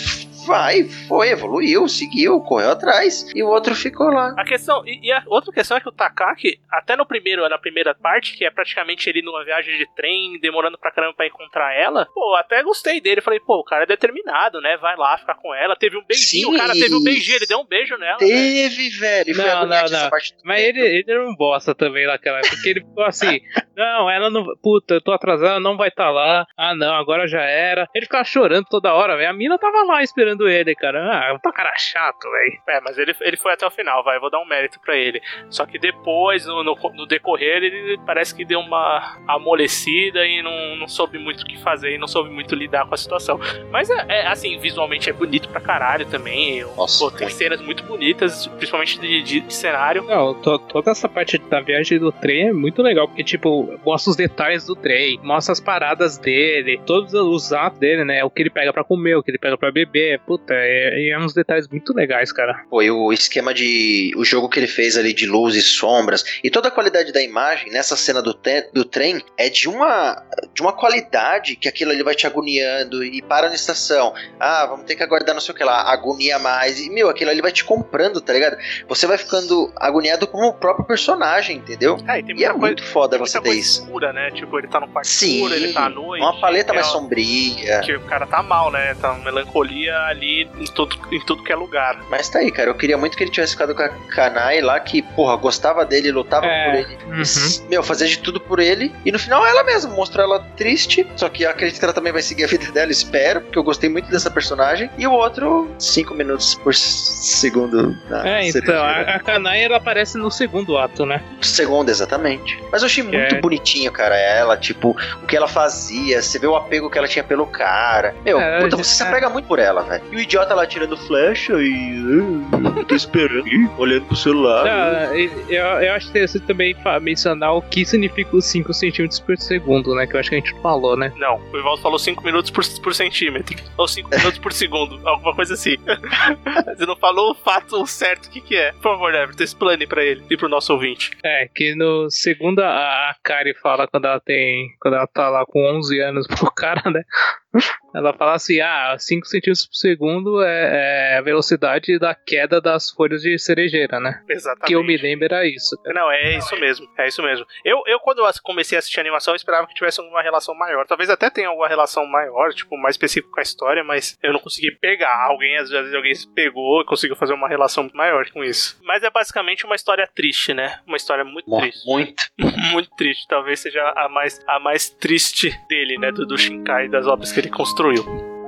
evoluiu, seguiu, correu atrás, e o outro ficou lá. A questão, e a outra questão é que o Takaki, até na primeira parte, que é praticamente ele numa viagem de trem, demorando pra caramba pra encontrar ela, pô, até gostei dele. Falei, pô, o cara é determinado, né? Vai lá ficar com ela. Teve um beijinho, Sim, o cara teve um beijinho, ele deu um beijo nela. Teve, velho. E foi agoniante essa parte. Mas ele era um bosta também naquela época, porque ele ficou assim, não, ela não, puta, eu tô atrasado, não vai estar lá. Ah, não, agora já era. Ele ficava chorando toda hora, velho. A mina tava lá esperando ele, cara. Tá cara chato, velho. É, mas ele foi até o final, vai, eu vou dar um mérito pra ele. Só que depois, no decorrer, ele parece que deu uma amolecida e não soube muito o que fazer e não soube muito lidar com a situação. Mas assim, visualmente é bonito pra caralho também. Nossa, tem cenas muito bonitas, principalmente de cenário. Não, toda essa parte da viagem do trem é muito legal, porque, tipo, mostra os detalhes do trem, mostra as paradas dele, todos os atos dele, né? O que ele pega pra comer, o que ele pega pra beber. Puta, é uns detalhes muito legais, cara. Foi o esquema o jogo que ele fez ali de luz e sombras, e toda a qualidade da imagem nessa cena do trem é de uma qualidade que aquilo ali vai te agoniando e para na estação. Vamos ter que aguardar não sei o que lá, agonia mais. E, meu, aquilo ali vai te comprando, tá ligado? Você vai ficando agoniado como o próprio personagem, entendeu? E é muito foda você ter isso. Escura, né? Tipo, ele tá num quarto escuro, ele tá à noite. Uma paleta mais sombria. Que o cara tá mal, né? Tá uma melancolia ali em tudo que é lugar. Mas tá aí, cara. Eu queria muito que ele tivesse ficado com a Kanai lá, que, porra, gostava dele, lutava por ele. Meu, fazia de tudo por ele. E no final ela mesma mostrou ela triste. Só que eu acredito que ela também vai seguir a vida dela, espero, porque eu gostei muito dessa personagem. E o outro, 5 minutos por segundo. Então, a Kanai, ela aparece no segundo ato, né? Segundo, exatamente. Mas eu achei muito bonitinho, cara, ela, tipo, o que ela fazia, você vê o apego que ela tinha pelo cara. Meu, puta, você se apega muito por ela, velho. E o idiota lá tirando flecha e tô esperando, olhando pro celular. Eu acho que você também mencionar o que significa os 5 centímetros por segundo, né? Que eu acho que a gente falou, né? Não, o Ivaldo falou 5 minutos por centímetro. Ou 5 minutos por segundo, alguma coisa assim. Você não falou o fato certo, o que é? Por favor, Everton, explane pra ele e pro nosso ouvinte. Que no segundo a Kari fala quando ela tá lá com 11 anos pro cara, né? Ela fala assim, 5 centímetros por segundo é a velocidade da queda das folhas de cerejeira, né? Exatamente. Que eu me lembro era isso. Cara. Não, é isso mesmo. Eu quando eu comecei a assistir a animação, eu esperava que tivesse uma relação maior. Talvez até tenha alguma relação maior, tipo, mais específica com a história, mas eu não consegui pegar. Às vezes alguém se pegou e conseguiu fazer uma relação maior com isso. Mas é basicamente uma história triste, né? Uma história muito triste. Muito. Muito triste. Talvez seja a mais triste dele, né? Do Shinkai, das obras que ele construiu.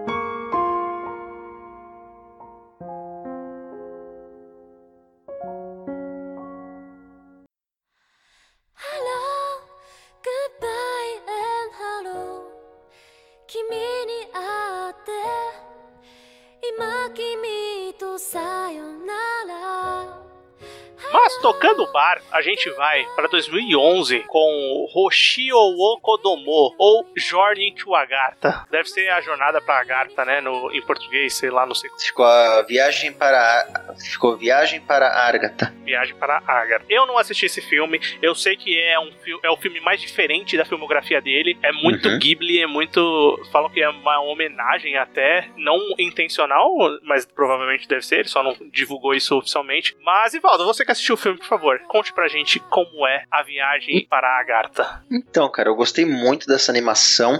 Mas tocando o bar, a gente vai para 2011 com Hoshio wo Kodomo, ou Journey to Agartha. Deve ser a jornada para Agartha, né? Em português, sei lá, não sei. Ficou Viagem para Agartha. Viagem para Agartha. Eu não assisti esse filme. Eu sei que é o filme mais diferente da filmografia dele. É muito Ghibli, é muito... Falam que é uma homenagem até, não intencional, mas provavelmente deve ser. Ele só não divulgou isso oficialmente. Mas, Ivaldo, você que assistiu o filme filme, por favor, conte pra gente como é a viagem para Agartha. Então, cara, eu gostei muito dessa animação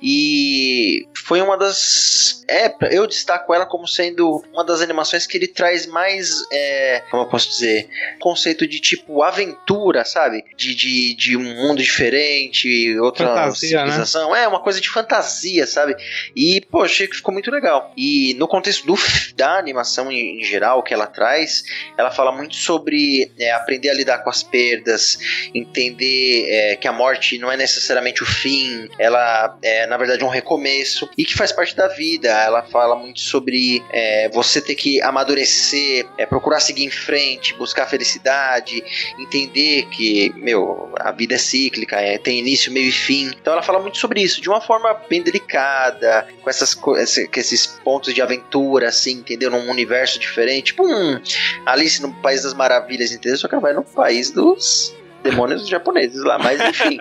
e foi uma das... eu destaco ela como sendo uma das animações que ele traz mais, como eu posso dizer, conceito de tipo aventura, sabe? De um mundo diferente, outra fantasia, civilização. Né? Uma coisa de fantasia, sabe? E, pô, achei que ficou muito legal. E no contexto da animação em geral que ela traz, ela fala muito sobre aprender a lidar com as perdas, entender que a morte não é necessariamente o fim, ela é, na verdade, um recomeço, e que faz parte da vida. Ela fala muito sobre você ter que amadurecer, procurar seguir em frente, buscar felicidade, entender que, a vida é cíclica, tem início, meio e fim. Então ela fala muito sobre isso, de uma forma bem delicada, com esses pontos de aventura, assim, entendeu? Num universo diferente, tipo Alice no País das Maravilhas, entendeu? Só que ela vai no país dos demônios japoneses lá, mas enfim.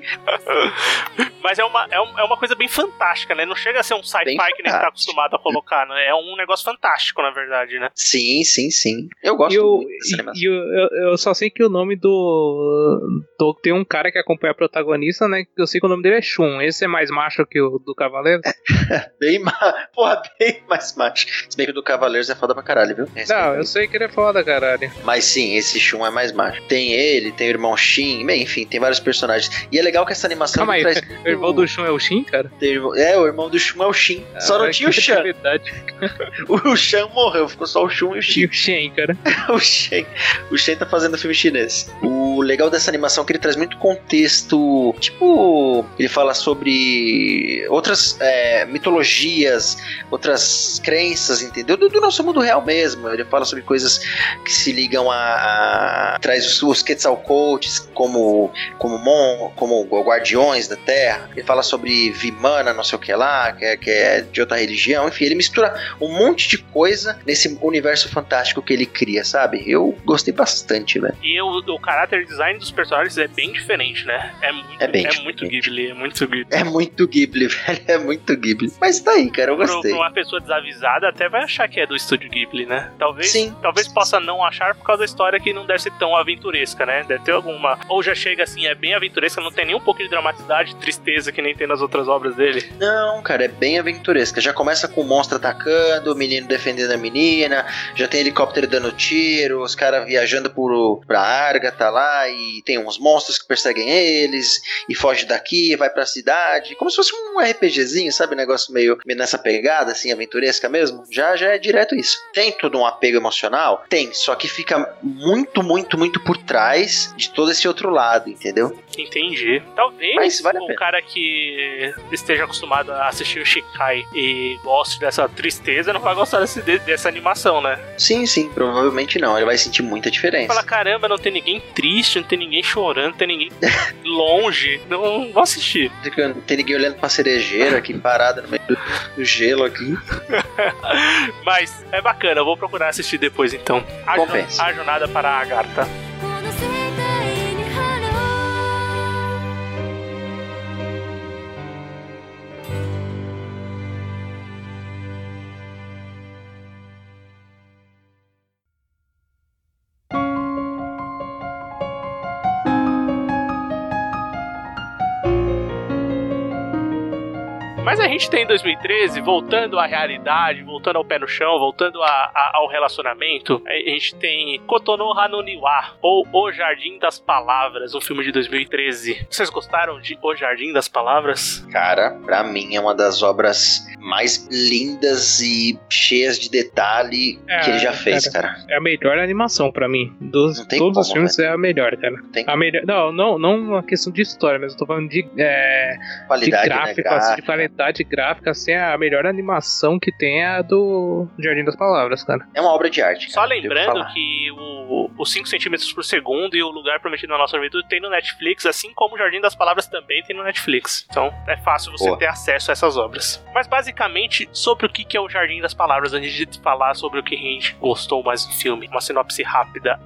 Mas é uma coisa bem fantástica, né? Não chega a ser um sci-fi que nem tá acostumado a colocar, né? É um negócio fantástico, na verdade, né? Sim. Eu gosto muito dessa animação. Eu só sei que o nome tem um cara que acompanha a protagonista, né? Que eu sei que o nome dele é Shun. Esse é mais macho que o do Cavaleiro? bem mais macho. Se bem que o do Cavaleiros é foda pra caralho, viu? Não, eu sei que ele é foda, caralho. Mas sim, esse Shun é mais macho. Tem ele, tem o irmão Shin, enfim, tem vários personagens. E é legal que essa animação traz... O irmão do Shun é o Shin, cara? O irmão do Shun é o Shin. Só não tinha o Shan. O Shan morreu, ficou só o Shun e o Shin. E o Shen, cara. O Shen tá fazendo filme chinês. O legal dessa animação é que ele traz muito contexto, tipo, ele fala sobre outras mitologias, outras crenças, entendeu? Do nosso mundo real mesmo. Ele fala sobre coisas que se ligam traz os Quetzalcoatls como guardiões da Terra. Ele fala sobre Vimana, não sei o que lá, que é de outra religião. Enfim, ele mistura um monte de coisa nesse universo fantástico que ele cria, sabe? Eu gostei bastante, velho. E o caráter design dos personagens é bem diferente, né? É muito Ghibli. É muito Ghibli, velho. É muito Ghibli. Mas tá aí, cara, eu gostei. Pra uma pessoa desavisada até vai achar que é do estúdio Ghibli, né? Talvez possa não achar por causa da história que não deve ser tão aventuresca, né? Deve ter alguma... Ou já chega assim, é bem aventuresca, não tem nem um pouco de dramaticidade, tristeza que nem tem nas outras obras dele. Não, cara, é bem aventuresca. Já começa com o monstro atacando, o menino defendendo a menina, já tem helicóptero dando tiro, os caras viajando pra Agartha lá, e tem uns monstros que perseguem eles, e foge daqui, vai pra cidade, como se fosse um RPGzinho, sabe? Um negócio meio nessa pegada, assim, aventuresca mesmo. Já é direto isso. Tem todo um apego emocional? Tem, só que fica muito por trás de todo esse outro lado, entendeu? Entendi. Talvez vale o cara que esteja acostumado a assistir o Shikai e goste dessa tristeza não vai gostar dessa animação, né? Sim, provavelmente não. Ele vai sentir muita diferença. Fala, caramba, não tem ninguém triste, não tem ninguém chorando, não tem ninguém longe. Não vou assistir. Não tem ninguém olhando pra cerejeira aqui parada no meio do gelo aqui. Mas é bacana, eu vou procurar assistir depois então. A Jornada para Agartha. Mas a gente tem em 2013, voltando à realidade, voltando ao pé no chão, voltando ao relacionamento, a gente tem Kotono Hanoniwa, ou O Jardim das Palavras, um filme de 2013. Vocês gostaram de O Jardim das Palavras? Cara, pra mim é uma das obras mais lindas e cheias de detalhe que ele já fez, cara. É a melhor animação pra mim. Todos os filmes é a melhor, cara. Não uma questão de história, mas eu tô falando de qualidade, de gráfico, né, assim, de qualidade gráfica, assim, a melhor animação que tem é a do Jardim das Palavras, cara. É uma obra de arte, cara. Só lembrando que os 5 centímetros por segundo e o Lugar Prometido na Nossa Juventude tem no Netflix, assim como o Jardim das Palavras também tem no Netflix. Então é fácil você ter acesso a essas obras. Mas basicamente, sobre o que é o Jardim das Palavras, antes de falar sobre o que a gente gostou mais do filme, uma sinopse rápida.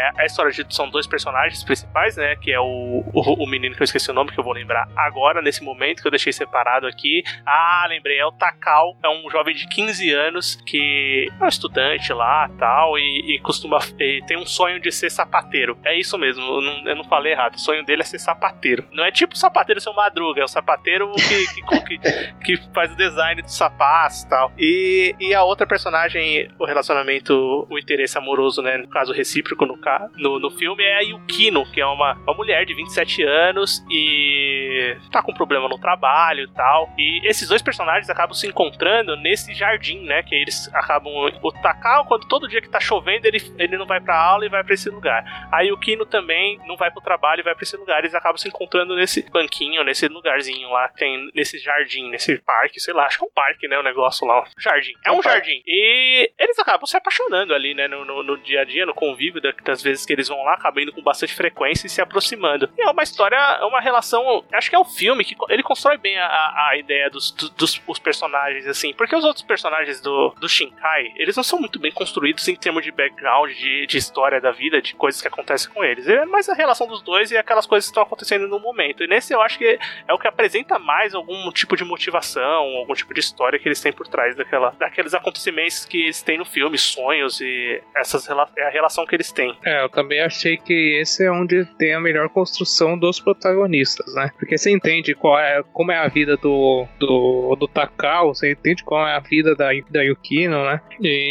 a história são dois personagens principais, né? Que é o menino que eu esqueci o nome, que eu vou lembrar agora, nesse momento, que eu deixei separado aqui. Ah, lembrei, é o Takao, é um jovem de 15 anos que é um estudante lá tal, e costuma. E tem um sonho de ser sapateiro. É isso mesmo, eu não falei errado. O sonho dele é ser sapateiro. Não é tipo o sapateiro Seu Madruga, é o sapateiro que faz o design dos sapatos e tal. E a outra personagem, o relacionamento, o interesse amoroso, né? No caso recíproco no filme, é a Yukino, que é uma mulher de 27 anos e tá com problema no trabalho e tal. E esses dois personagens acabam se encontrando nesse jardim, né? Que eles acabam. O Takao, quando todo dia que tá chovendo, ele não vai pra aula e vai pra esse lugar. A Yukino também não vai pro trabalho e vai pra esse lugar. Eles acabam se encontrando nesse banquinho, nesse lugarzinho lá, tem nesse jardim, nesse parque, sei lá, acho que é um parque, né? O negócio lá. Jardim. É um jardim. E eles acabam se apaixonando ali, né? No dia a dia, no convívio, das vezes que eles vão lá, acabam indo com bastante frequência e se aproximando. E é uma história, é uma relação. Acho que é um filme que ele constrói bem a ideia dos personagens, assim. Porque os outros personagens do Shinkai, eles não são muito bem construídos em termos de background, de história da vida, de coisas que acontecem com eles. É mais a relação dos dois e aquelas coisas que estão acontecendo no momento. E nesse eu acho que é o que apresenta mais algum tipo de motivação, algum tipo de história que eles têm por trás daqueles acontecimentos que eles têm no filme, sonhos e é a relação que eles têm. Eu também achei que esse é onde tem a melhor construção dos protagonistas, né? Porque você entende como é a vida do Takao, você entende qual é a vida da Yukino, né?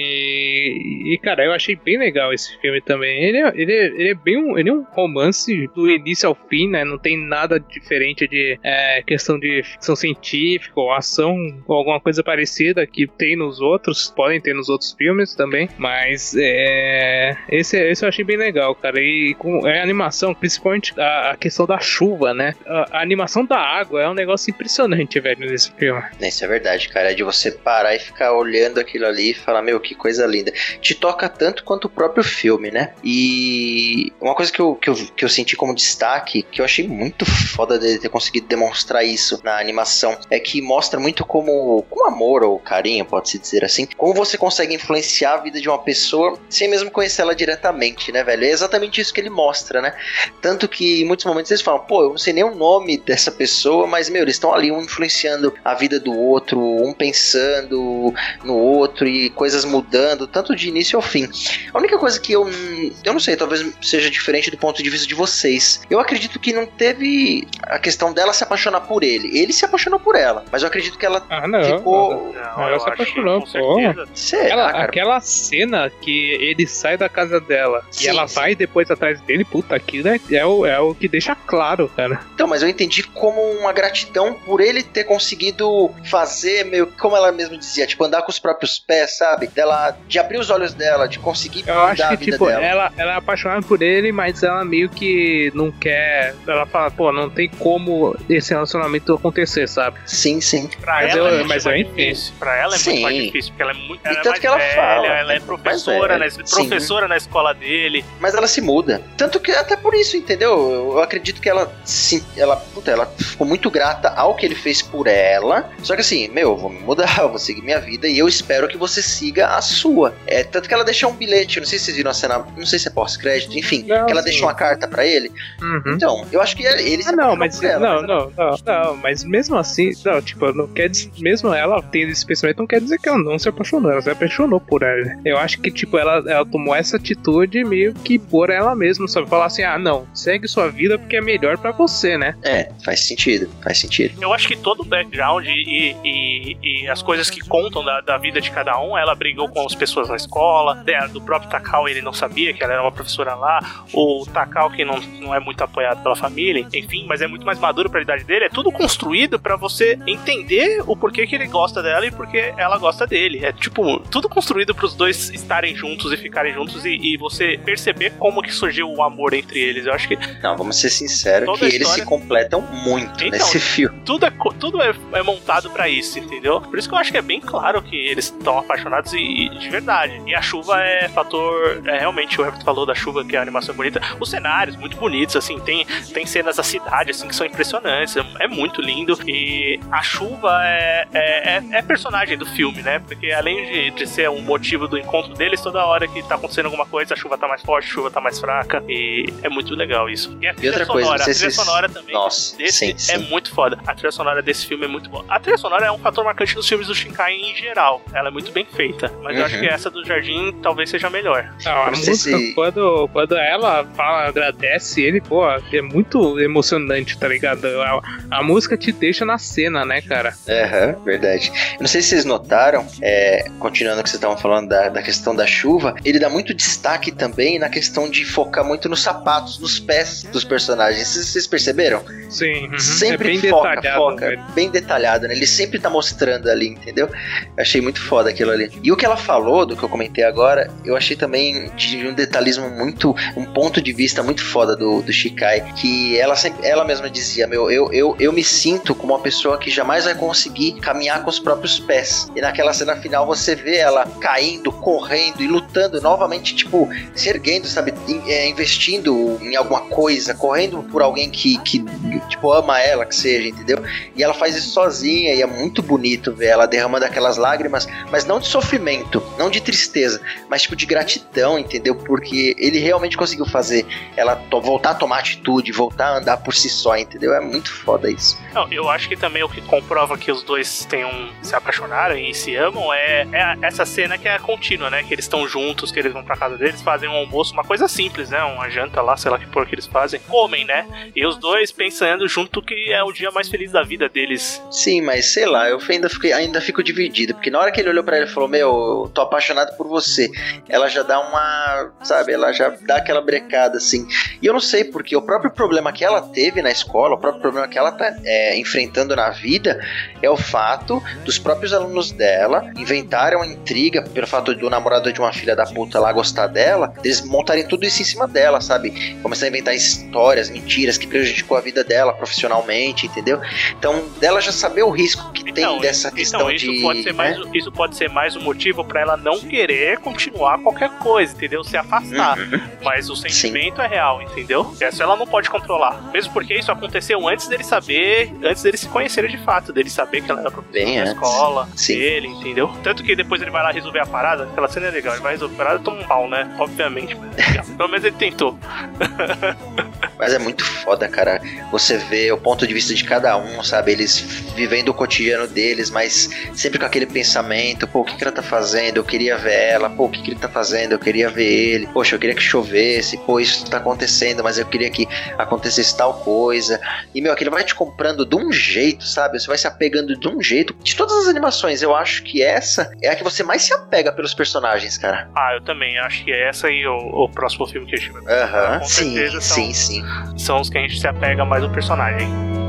E cara, eu achei bem legal esse filme também. Ele é um romance do início ao fim, né? Não tem nada diferente de questão de ficção científica ou ação ou alguma coisa parecida que tem nos outros, podem ter nos outros filmes também, mas esse eu achei bem legal, cara. E com a animação, principalmente a questão da chuva, né? A animação da água é um negócio impressionante, velho, nesse filme. Isso é verdade, cara. É de você parar e ficar olhando aquilo ali e falar, meu, que coisa linda. Te toca tanto quanto o próprio filme, né? E uma coisa que eu senti como destaque, que eu achei muito foda dele ter conseguido demonstrar isso na animação, é que mostra muito como amor ou carinho, pode-se dizer assim, como você consegue influenciar a vida de uma pessoa sem mesmo conhecer ela diretamente, né, velho? É exatamente isso que ele mostra, né? Tanto que em muitos momentos eles falam, pô, eu não sei nem o nome dessa pessoa, mas, meu, eles estão ali um influenciando a vida do outro, um pensando no outro e coisas mudando, tanto de início ao fim. A única coisa que eu não sei, talvez seja diferente do ponto de vista de vocês. Eu acredito que não teve a questão dela se apaixonar por ele. Ele se apaixonou por ela, mas eu acredito que ela ficou... Não, ela se apaixonou, pô. Aquela cena que ele sai da casa dela e ela vai depois atrás dele, puta, aquilo é o que deixa claro, cara. Então, mas eu entendi como uma gratidão por ele ter conseguido fazer, meio como ela mesma dizia, tipo, andar com os próprios pés, sabe? De abrir os olhos dela, de conseguir mudar a vida dela. Eu acho que, tipo, ela é apaixonada por ele, mas ela meio que não quer... Ela fala, pô, não tem como esse relacionamento acontecer, sabe? Sim. Mas eu entendo. Pra ela é muito mais difícil, porque ela é muito... Ela tanto é mais que ela velha, fala, ela é professora na escola dele. Mas ela se muda. Tanto que até por isso, entendeu? Eu acredito que ela ficou muito grata ao que ele fez por ela. Só que assim, eu vou me mudar, eu vou seguir minha vida e eu espero que você siga a sua. Tanto que ela deixou um bilhete, eu não sei se vocês viram a cena, não sei se é pós-crédito, enfim, que ela deixou uma carta pra ele. Uhum. Então, eu acho que ele se apaixonou por ela. Não, mas mesmo assim, não quer dizer, mesmo ela tendo esse pensamento, não quer dizer que ela não se apaixonou, ela se apaixonou por ela. Eu acho que, tipo, ela tomou essa atitude meio que por ela mesma, sabe? Falar assim, não, segue sua vida porque é melhor pra você, né? Faz sentido. Eu acho que todo o background e as coisas que contam da vida de cada um, ela brigou com as pessoas na escola, do próprio Takao, ele não sabia que ela era uma professora lá, o Takao que não é muito apoiado pela família, enfim, mas é muito mais maduro pra idade dele, é tudo construído pra você entender o porquê que ele gosta dela e porquê ela gosta dele. É tipo, tudo construído pros dois estarem juntos e ficarem juntos e você perceber como que surgiu o amor entre eles. Eu acho que... Não, vamos ser sinceros que eles se completam muito nesse filme. Tudo é montado pra isso, entendeu? Por isso que eu acho que é bem claro que eles estão apaixonados e de verdade. E a chuva é fator... realmente, o Herbert falou da chuva, que a animação é bonita. Os cenários, muito bonitos, assim, tem cenas da cidade, assim, que são impressionantes. É muito lindo. E a chuva é personagem do filme, né? Porque além de ser um motivo do encontro deles, toda hora que tá acontecendo alguma coisa, a chuva tá mais forte, a chuva tá mais fraca. E é muito legal isso. E a trilha sonora também. Nossa, sim. É muito foda. A trilha sonora desse filme é muito boa. A trilha sonora é um fator marcante dos filmes do Shinkai em geral. Ela é muito bem feita. Mas eu acho que essa do Jardim talvez seja melhor. A música, quando ela fala, agradece ele, pô, é muito emocionante, tá ligado? A música te deixa na cena, né, cara? Verdade. Eu não sei se vocês notaram, continuando o que vocês estavam falando da questão da chuva, ele dá muito destaque também na questão de focar muito nos sapatos, nos pés dos personagens. Vocês perceberam? Sim. Sempre bem foca, detalhado, bem detalhado, né? Ele sempre tá mostrando ali, entendeu? Eu achei muito foda aquilo ali. E o que ela falou, do que eu comentei agora, eu achei também de um detalhismo muito, um ponto de vista muito foda do Shikai, que ela mesma dizia, eu me sinto como uma pessoa que jamais vai conseguir caminhar com os próprios pés. E naquela cena final você vê ela caindo, correndo e lutando novamente, tipo, se erguendo, sabe? Investindo em alguma coisa, correndo por alguém que tipo, ama ela, que seja, entendeu? E ela faz isso sozinha e é muito bonito ver ela derramando aquelas lágrimas, mas não de sofrimento, não de tristeza, mas tipo de gratidão, entendeu? Porque ele realmente conseguiu fazer ela voltar a tomar atitude, voltar a andar por si só, entendeu? É muito foda isso. Não, eu acho que também o que comprova que os dois se apaixonaram e se amam é essa cena que é contínua, né? Que eles estão juntos, que eles vão pra casa deles, fazem um almoço, uma coisa simples, né? Uma janta lá, sei lá que porra que eles fazem. Comem, né? E os dois pensando junto que é o dia mais feliz da vida deles. Sim, mas sei lá, eu ainda fico dividido, porque na hora que ele olhou pra ele e falou, eu tô apaixonado por você, ela já dá uma, sabe, ela já dá aquela brecada, assim. E eu não sei, porque o próprio problema que ela teve na escola, o próprio problema que ela tá enfrentando na vida, é o fato dos próprios alunos dela inventarem uma intriga pelo fato do namorado de uma filha da puta lá gostar dela, eles montarem tudo isso em cima dela, sabe? Começar a inventar histórias, mentiras que prejudicou a vida dela profissionalmente, entendeu? Então, dela já saber o risco que tem dessa questão isso pode ser mais um motivo pra ela não querer continuar qualquer coisa, entendeu? Se afastar. Mas o sentimento é real, entendeu? Essa ela não pode controlar. Mesmo porque isso aconteceu antes deles se conhecerem de fato, dele saber que ela era professora da escola dele, entendeu? Tanto que depois ele vai lá resolver a parada, aquela cena é legal, ele vai resolver a parada e toma um pau, né? Obviamente, mas pelo menos ele tentou. Mas é muito foda, cara. Você vê o ponto de vista de cada um, sabe? Eles vivendo o cotidiano deles, mas sempre com aquele pensamento, pô, o que ela tá fazendo? Eu queria ver ela. Pô, o que ele tá fazendo? Eu queria ver ele. Poxa, eu queria que chovesse. Pô, isso tá acontecendo, mas eu queria que acontecesse tal coisa. E, aquilo vai te comprando de um jeito, sabe? Você vai se apegando de um jeito. De todas as animações, eu acho que essa é a que você mais se apega pelos personagens, cara. Eu também acho que é essa e o próximo filme que a gente vai ver. Com certeza sim. São os que a gente se apega mais ao personagem.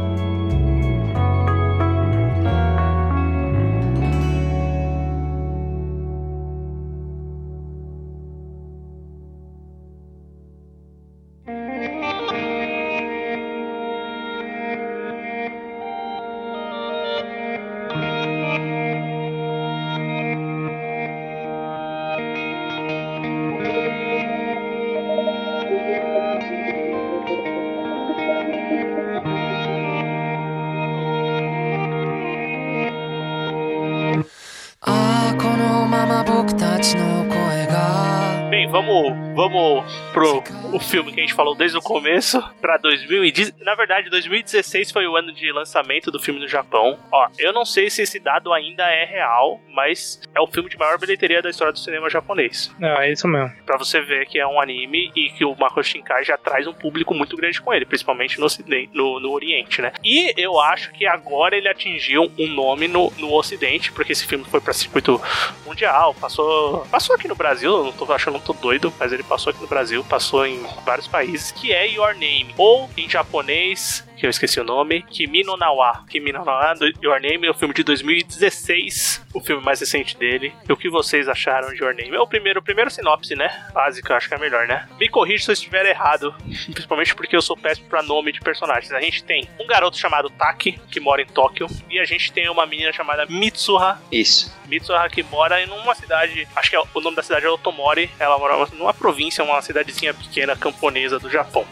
Bem, vamos pro o filme que a gente falou desde o começo, pra 2010. Na verdade, 2016 foi o ano de lançamento do filme no Japão. Eu não sei se esse dado ainda é real, mas é o filme de maior bilheteria da história do cinema japonês. É isso mesmo. Pra você ver que é um anime e que o Makoto Shinkai já traz um público muito grande com ele, principalmente no Ocidente, no Oriente, né? E eu acho que agora ele atingiu um nome no Ocidente, porque esse filme foi pra circuito mundial, passou aqui no Brasil, eu não tô achando, não tô doido, mas ele passou aqui no Brasil, passou em vários países, que é Your Name, ou em japonês, que eu esqueci o nome, Kimi no Nawa, Your Name, é o filme de 2016, o filme mais recente dele. E o que vocês acharam de Your Name? É o primeiro sinopse, né? Básica, acho que é melhor, né? Me corrija se eu estiver errado, principalmente porque eu sou péssimo pra nome de personagens. A gente tem um garoto chamado Taki, que mora em Tóquio, e a gente tem uma menina chamada Mitsuha. Isso. Mitsuha, que mora em uma cidade, acho que o nome da cidade é Otomori. Ela mora numa província, uma cidadezinha pequena, camponesa do Japão.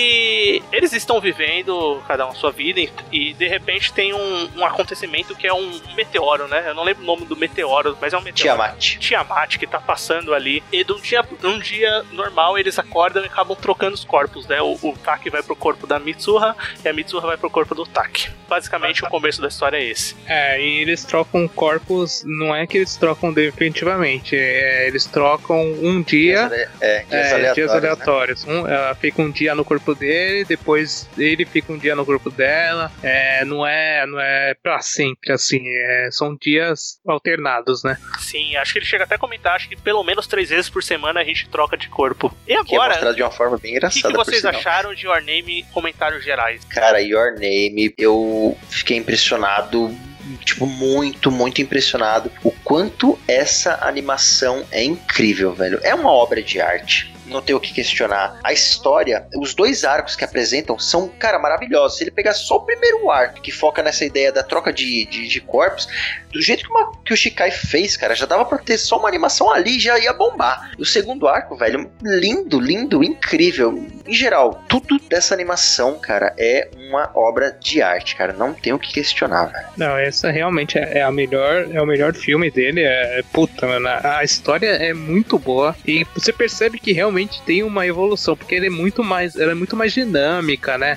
E eles estão vivendo, cada um a sua vida, e de repente tem um acontecimento que é um meteoro, né? Eu não lembro o nome do meteoro, mas é um meteoro. Tiamat, que tá passando ali. E de um dia normal, eles acordam e acabam trocando os corpos, né? O Taki vai pro corpo da Mitsuha e a Mitsuha vai pro corpo do Taki. Basicamente, o começo da história é esse. E eles trocam corpos, não é que eles trocam definitivamente, eles trocam um dia, dias aleatórios. Né? Ela fica um dia no corpo dele, depois ele fica um dia no corpo dela. Não é pra sempre, assim, são dias alternados, né? Sim, acho que ele chega até a comentar, acho que pelo menos 3 vezes por semana a gente troca de corpo. E agora, que é mostrado de uma forma bem engraçada. O que vocês acharam de Your Name? Comentários gerais. Cara, Your Name, eu fiquei impressionado, tipo, muito, muito impressionado o quanto essa animação é incrível, velho. É uma obra de arte. Não tem o que questionar. A história, os 2 arcos que apresentam são, cara, maravilhosos. Se ele pegar só o primeiro arco, que foca nessa ideia da troca de corpos, do jeito que o Shikai fez, cara, já dava pra ter só uma animação ali, já ia bombar. E o segundo arco, velho, lindo, lindo, incrível. Em geral, tudo dessa animação, cara, é uma obra de arte, cara. Não tem o que questionar, velho. Não, essa realmente é o melhor filme dele. Puta, mano, a história é muito boa. E você percebe que realmente tem uma evolução, porque ela é muito mais dinâmica, né?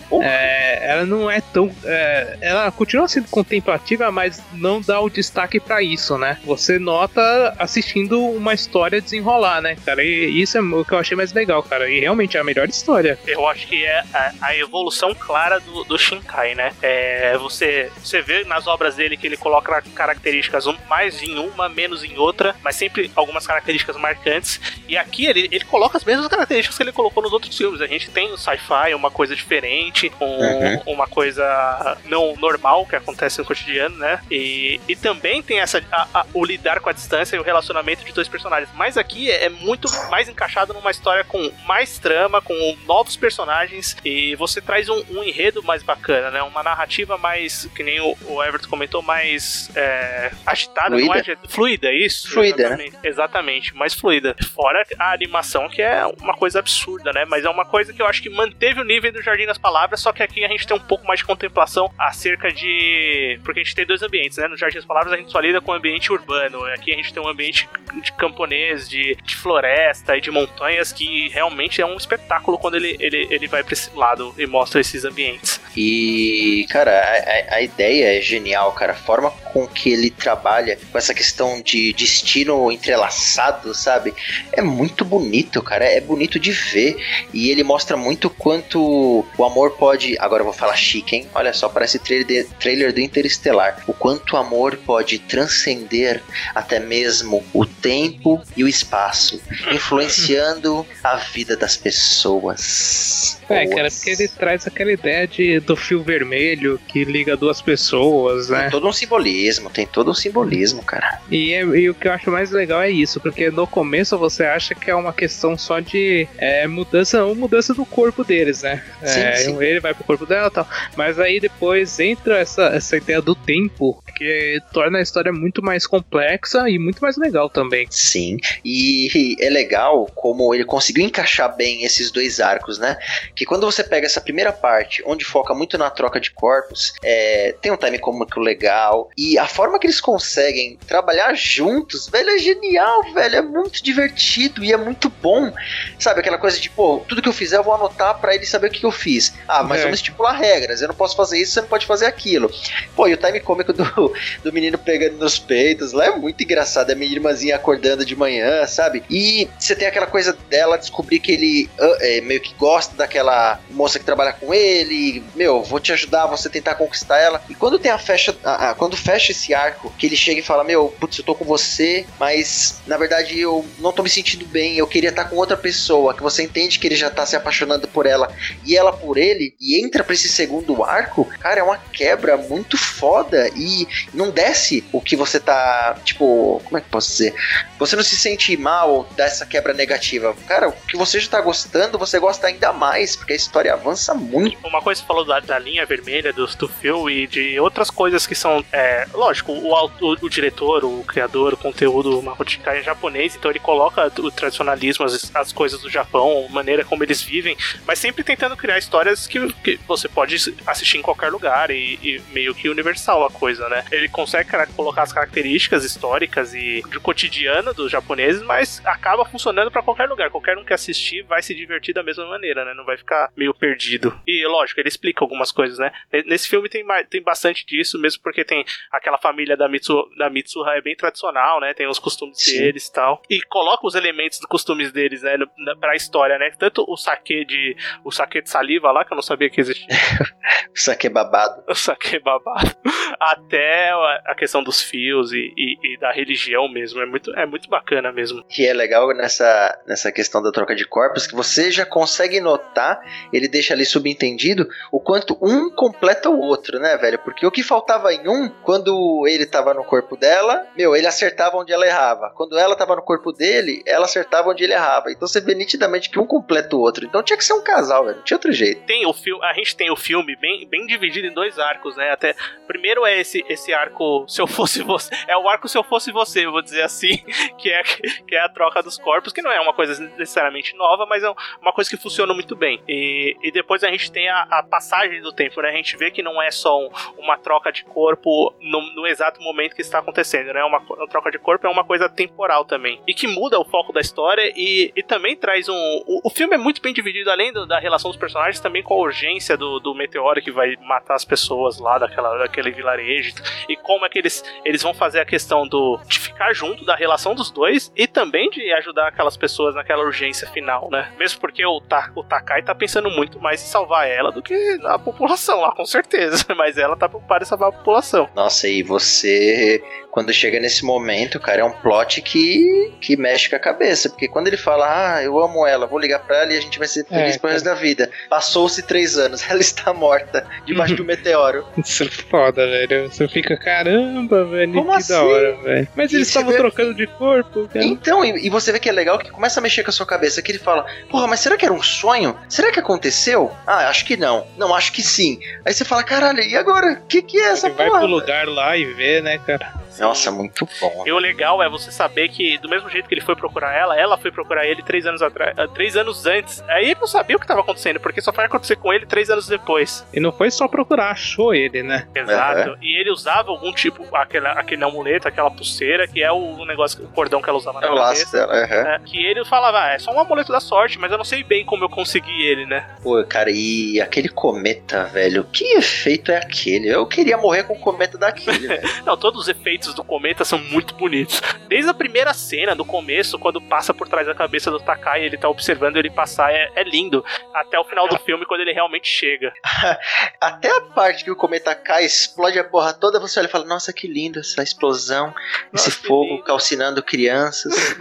Ela não é tão... ela continua sendo contemplativa, mas não dá o destaque pra isso, né? Você nota assistindo uma história desenrolar, né, cara? E isso é o que eu achei mais legal, cara. E realmente é a melhor história. Eu acho que é a evolução clara do Shinkai, né? Você vê nas obras dele que ele coloca características mais em uma, menos em outra, mas sempre algumas características marcantes. E aqui ele coloca as mesmas características que ele colocou nos outros filmes. A gente tem o sci-fi, uma coisa diferente, uma coisa não normal que acontece no cotidiano, né? E também tem o lidar com a distância e o relacionamento de 2 personagens. Mas aqui é muito mais encaixado numa história com mais trama, com novos personagens, e você traz um enredo mais bacana, né? Uma narrativa mais, que nem o Everton comentou, mais agitada, fluida. Não é? Fluida, isso? Fluida, exatamente, né? Exatamente, mais fluida. Fora a animação, que é uma coisa absurda, né? Mas é uma coisa que eu acho que manteve o nível do Jardim das Palavras, só que aqui a gente tem um pouco mais de contemplação acerca de... Porque a gente tem 2 ambientes, né? No Jardim das Palavras a gente só lida com o ambiente urbano. Aqui a gente tem um ambiente de camponês, de floresta e de montanhas, que realmente é um espetáculo quando ele vai pra esse lado e mostra esses ambientes. E, cara, a ideia é genial, cara. A forma com que ele trabalha com essa questão de destino entrelaçado, sabe? É muito bonito, cara. É bonito de ver. E ele mostra muito quanto o amor pode... Agora eu vou falar chique, hein? Olha só, parece trailer do Interestelar. O quanto o amor pode transcender até mesmo o tempo e o espaço, influenciando a vida das pessoas. Cara, porque ele traz aquela ideia do fio vermelho que liga 2 pessoas, né? Tem todo um simbolismo, cara. E o que eu acho mais legal é isso, porque no começo você acha que é uma questão só de mudança do corpo deles, né? Sim. Ele vai pro corpo dela e tal. Mas aí depois entra essa ideia do tempo, que torna a história muito mais complexa e muito mais legal também. Sim, e é legal como ele conseguiu encaixar bem esses 2 arcos, né? Que quando você pega essa primeira parte, onde foca muito na troca de corpos, tem um time cômico legal, e a forma que eles conseguem trabalhar juntos, velho, é genial, velho, é muito divertido e é muito bom, sabe, aquela coisa de, tudo que eu fizer eu vou anotar pra ele saber o que eu fiz, mas vamos estipular regras, eu não posso fazer isso, você não pode fazer aquilo, e o time cômico do menino pegando nos peitos, lá é muito engraçado, a minha irmãzinha acordando de manhã, sabe, e você tem aquela coisa dela descobrir que ele meio que gosta daquela moça que trabalha com ele, vou te ajudar, você tentar conquistar ela, e quando quando fecha esse arco, que ele chega e fala, putz, eu tô com você, mas na verdade eu não tô me sentindo bem, eu queria estar com outra outra pessoa, que você entende que ele já tá se apaixonando por ela e ela por ele, e entra pra esse segundo arco, cara, é uma quebra muito foda e não desce o que você tá, tipo, como é que eu posso dizer? Você não se sente mal dessa quebra negativa. Cara, o que você já tá gostando, você gosta ainda mais, porque a história avança muito. Uma coisa que você falou da linha vermelha do Phil e de outras coisas que são, lógico, o diretor, o criador, o conteúdo Makoto Shinkai é japonês, então ele coloca o tradicionalismo, as coisas do Japão, a maneira como eles vivem, mas sempre tentando criar histórias que você pode assistir em qualquer lugar e meio que universal a coisa, né? Ele consegue colocar as características históricas e do cotidiano dos japoneses, mas acaba funcionando pra qualquer lugar. Qualquer um que assistir vai se divertir da mesma maneira, né? Não vai ficar meio perdido. E, lógico, ele explica algumas coisas, né? Nesse filme tem bastante disso, mesmo porque tem aquela família da Mitsuha é bem tradicional, né? Tem os costumes deles e tal. E coloca os elementos dos costumes deles, né? Pra história, né? Tanto o sake de saliva lá, que eu não sabia que existia. O sake babado. O sake babado. Até a questão dos fios e da religião mesmo. É muito bacana mesmo. Que é legal nessa questão da troca de corpos, que você já consegue notar, ele deixa ali subentendido, o quanto um completa o outro, né, velho? Porque o que faltava em um, quando ele tava no corpo dela, ele acertava onde ela errava. Quando ela tava no corpo dele, ela acertava onde ele errava. Então você vê nitidamente que um completa o outro. Então tinha que ser um casal, velho. Não tinha outro jeito. A gente tem o filme bem dividido em 2 arcos, né? Até, primeiro é esse arco Se Eu Fosse Você. É o arco Se Eu Fosse Você, eu vou dizer assim, que é a troca dos corpos, que não é uma coisa necessariamente nova, mas é uma coisa que funciona muito bem. E depois a gente tem a passagem do tempo, né? A gente vê que não é só uma troca de corpo no exato momento que está acontecendo, né? Uma troca de corpo é uma coisa temporal também. E que muda o foco da história e também traz o filme é muito bem dividido, além da relação dos personagens, também com a urgência do meteoro que vai matar as pessoas lá daquele vilarejo. E como é que eles vão fazer a questão de ficar junto, da relação dos dois, e também de ajudar aquelas pessoas naquela urgência final, né? Mesmo porque o Takai tá pensando muito mais em salvar ela do que a população lá, com certeza. Mas ela tá preocupada em salvar a população. Nossa, e você, quando chega nesse momento, cara, é um plot que mexe com a cabeça. Porque quando ele fala, eu amo ela, vou ligar pra ela e a gente vai ser feliz pro resto da vida. Passou-se 3 anos, ela está morta debaixo do meteoro. Isso é foda, velho. Você fica, caramba, velho, como que assim? Da hora, velho. Mas eles estavam trocando de corpo, cara. Então, e você vê que é legal que começa a mexer com a sua cabeça, que ele fala, porra, mas será que era um sonho? Será que aconteceu? Ah, acho que não. Não, acho que sim. Aí você fala, caralho, e agora? O que é essa porra? Vai pro lugar lá e vê, né, cara? Nossa, muito bom. E o legal é você saber que, do mesmo jeito que ele foi procurar ela foi procurar ele 3 anos atrás, 3 anos antes. Aí ele não sabia o que estava acontecendo, porque só foi acontecer com ele 3 anos depois. E não foi só procurar, achou ele, né? Exato. E ele usava algum tipo, aquele amuleto, aquela pulseira, que é o negócio, o cordão que ela usava na cabeça. Dela, que ele falava, é só um amuleto da sorte, mas eu não sei bem como eu consegui ele, né? Pô, cara, e aquele cometa, velho, que efeito é aquele? Eu queria morrer com o cometa daquele, velho. Não, todos os efeitos do cometa são muito bonitos. Desde a primeira cena, do começo, quando passa por trás da cabeça do Takai e ele tá observando ele passar, é lindo. Até o final do filme, quando ele realmente chega. Até a parte que o cometa cai, explode a porra toda, você olha e fala, nossa, que lindo essa explosão, esse fogo lindo, calcinando crianças.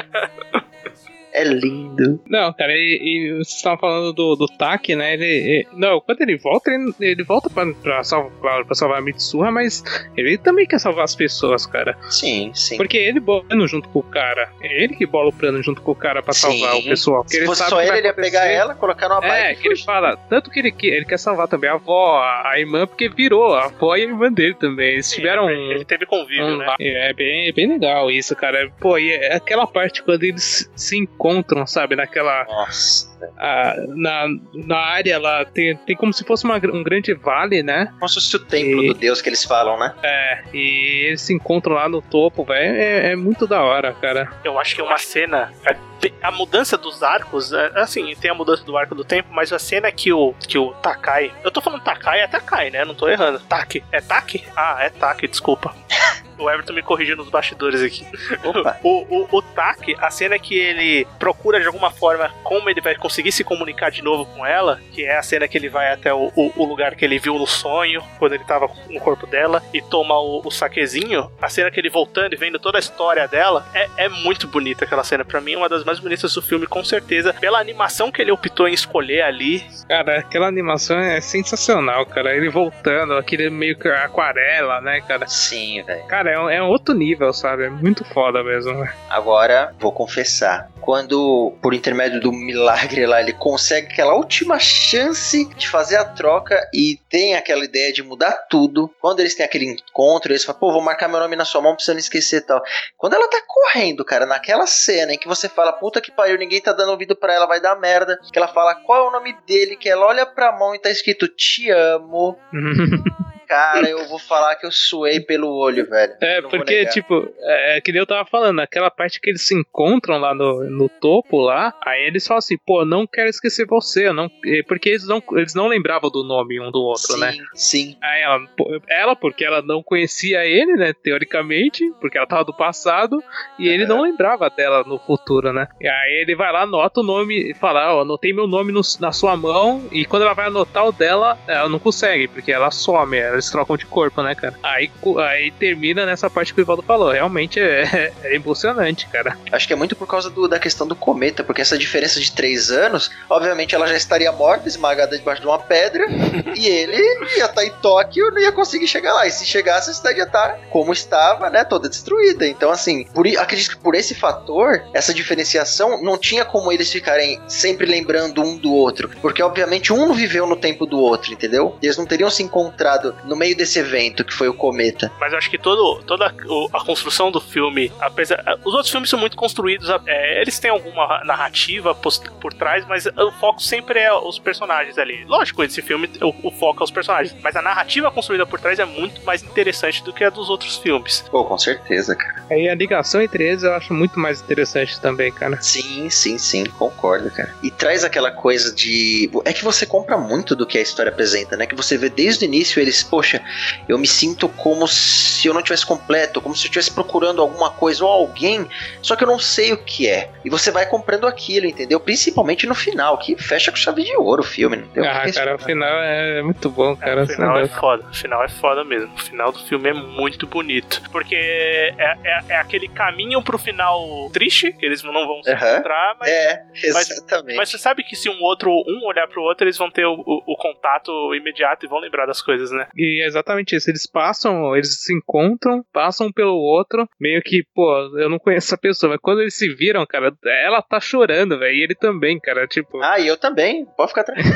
É lindo. Não, cara, e vocês estavam falando do Taki, né? Não, quando ele volta pra salvar a Mitsuha, mas ele também quer salvar as pessoas, cara. Sim, sim. Porque ele bola o plano junto com o cara. É ele que bola o plano junto com o cara pra salvar o pessoal. Se fosse só ele ia pegar ela, colocar numa bike. Que ele fala. Tanto que ele quer salvar também a avó, a irmã, porque virou a avó e a irmã dele também. Eles tiveram ele teve convívio, né? É bem legal isso, cara. Pô, e aquela parte quando eles se encontram, sabe, naquela... Nossa. Na área lá, tem como se fosse um grande vale, né? Como se fosse o templo do deus que eles falam, né? E eles se encontram lá no topo, velho. É muito da hora, cara. Eu acho que é uma cena... A mudança dos arcos, assim, tem a mudança do arco do tempo, mas a cena que o Takai... Eu tô falando Takai, é Takai, né? Não tô errando. Taki. É Taki? Ah, é Taki, desculpa. O Everton me corrigiu nos bastidores aqui. Opa. O Taki, a cena que ele procura de alguma forma como ele vai conseguir se comunicar de novo com ela, que é a cena que ele vai até o lugar que ele viu no sonho, quando ele tava no corpo dela, e toma o saquezinho, a cena que ele voltando e vendo toda a história dela, é muito bonita aquela cena. Pra mim é uma das mais bonitas do filme, com certeza, pela animação que ele optou em escolher ali. Cara, aquela animação é sensacional, cara. Ele voltando, aquele meio que aquarela, né, cara? Sim, velho. Cara, é outro nível, sabe? É muito foda mesmo, né? Agora, vou confessar, quando, por intermédio do milagre lá, ele consegue aquela última chance de fazer a troca e tem aquela ideia de mudar tudo, quando eles têm aquele encontro, eles falam, pô, vou marcar meu nome na sua mão pra você não esquecer e tal. Quando ela tá correndo, cara, naquela cena em que você fala, puta que pariu, ninguém tá dando ouvido pra ela, vai dar merda, que ela fala qual é o nome dele, que ela olha pra mão e tá escrito, te amo. Cara, eu vou falar que eu suei pelo olho, velho. Porque, tipo, que nem eu tava falando, aquela parte que eles se encontram lá no topo lá, aí eles falam assim, pô, não quero esquecer você, não, porque eles não lembravam do nome um do outro, sim, né? Sim. Aí ela, porque ela não conhecia ele, né, teoricamente, porque ela tava do passado, e ele não lembrava dela no futuro, né? E aí ele vai lá, anota o nome, e fala, ó, anotei meu nome na sua mão, e quando ela vai anotar o dela, ela não consegue, porque ela some, eles trocam de corpo, né, cara? Aí termina nessa parte que o Ivaldo falou. Realmente é emocionante, cara. Acho que é muito por causa da questão do cometa, porque essa diferença de 3 anos, obviamente ela já estaria morta, esmagada debaixo de uma pedra, e ele ia estar em Tóquio, não ia conseguir chegar lá. E se chegasse, a cidade ia estar como estava, né, toda destruída. Então, assim, acredito que por esse fator, essa diferenciação, não tinha como eles ficarem sempre lembrando um do outro, porque obviamente um não viveu no tempo do outro, entendeu? Eles não teriam se encontrado no meio desse evento que foi o cometa. Mas eu acho que toda a construção do filme, os outros filmes são muito construídos, eles têm alguma narrativa por trás, mas o foco sempre é os personagens ali. Lógico, esse filme, o foco é os personagens, mas a narrativa construída por trás é muito mais interessante do que a dos outros filmes. Pô, com certeza, cara. Aí a ligação entre eles eu acho muito mais interessante também, cara. Sim, concordo, cara. E traz aquela coisa de... É que você compra muito do que a história apresenta, né? Que você vê desde o início eles, poxa, eu me sinto como se eu não tivesse completo, como se eu estivesse procurando alguma coisa ou alguém, só que eu não sei o que é. E você vai comprando aquilo, entendeu? Principalmente no final, que fecha com chave de ouro o filme, não tem cara, o final é muito bom, cara. O final é foda, o final é foda mesmo. O final do filme é muito bonito, porque é aquele caminho pro final triste, que eles não vão se encontrar, mas... exatamente. Mas você sabe que se um olhar pro outro, eles vão ter o contato imediato e vão lembrar das coisas, né? E é exatamente isso, eles se encontram, passam pelo outro, meio que, pô, eu não conheço essa pessoa, mas quando eles se viram, cara, ela tá chorando, velho, e ele também, cara, tipo... e eu também, pode ficar tranquilo.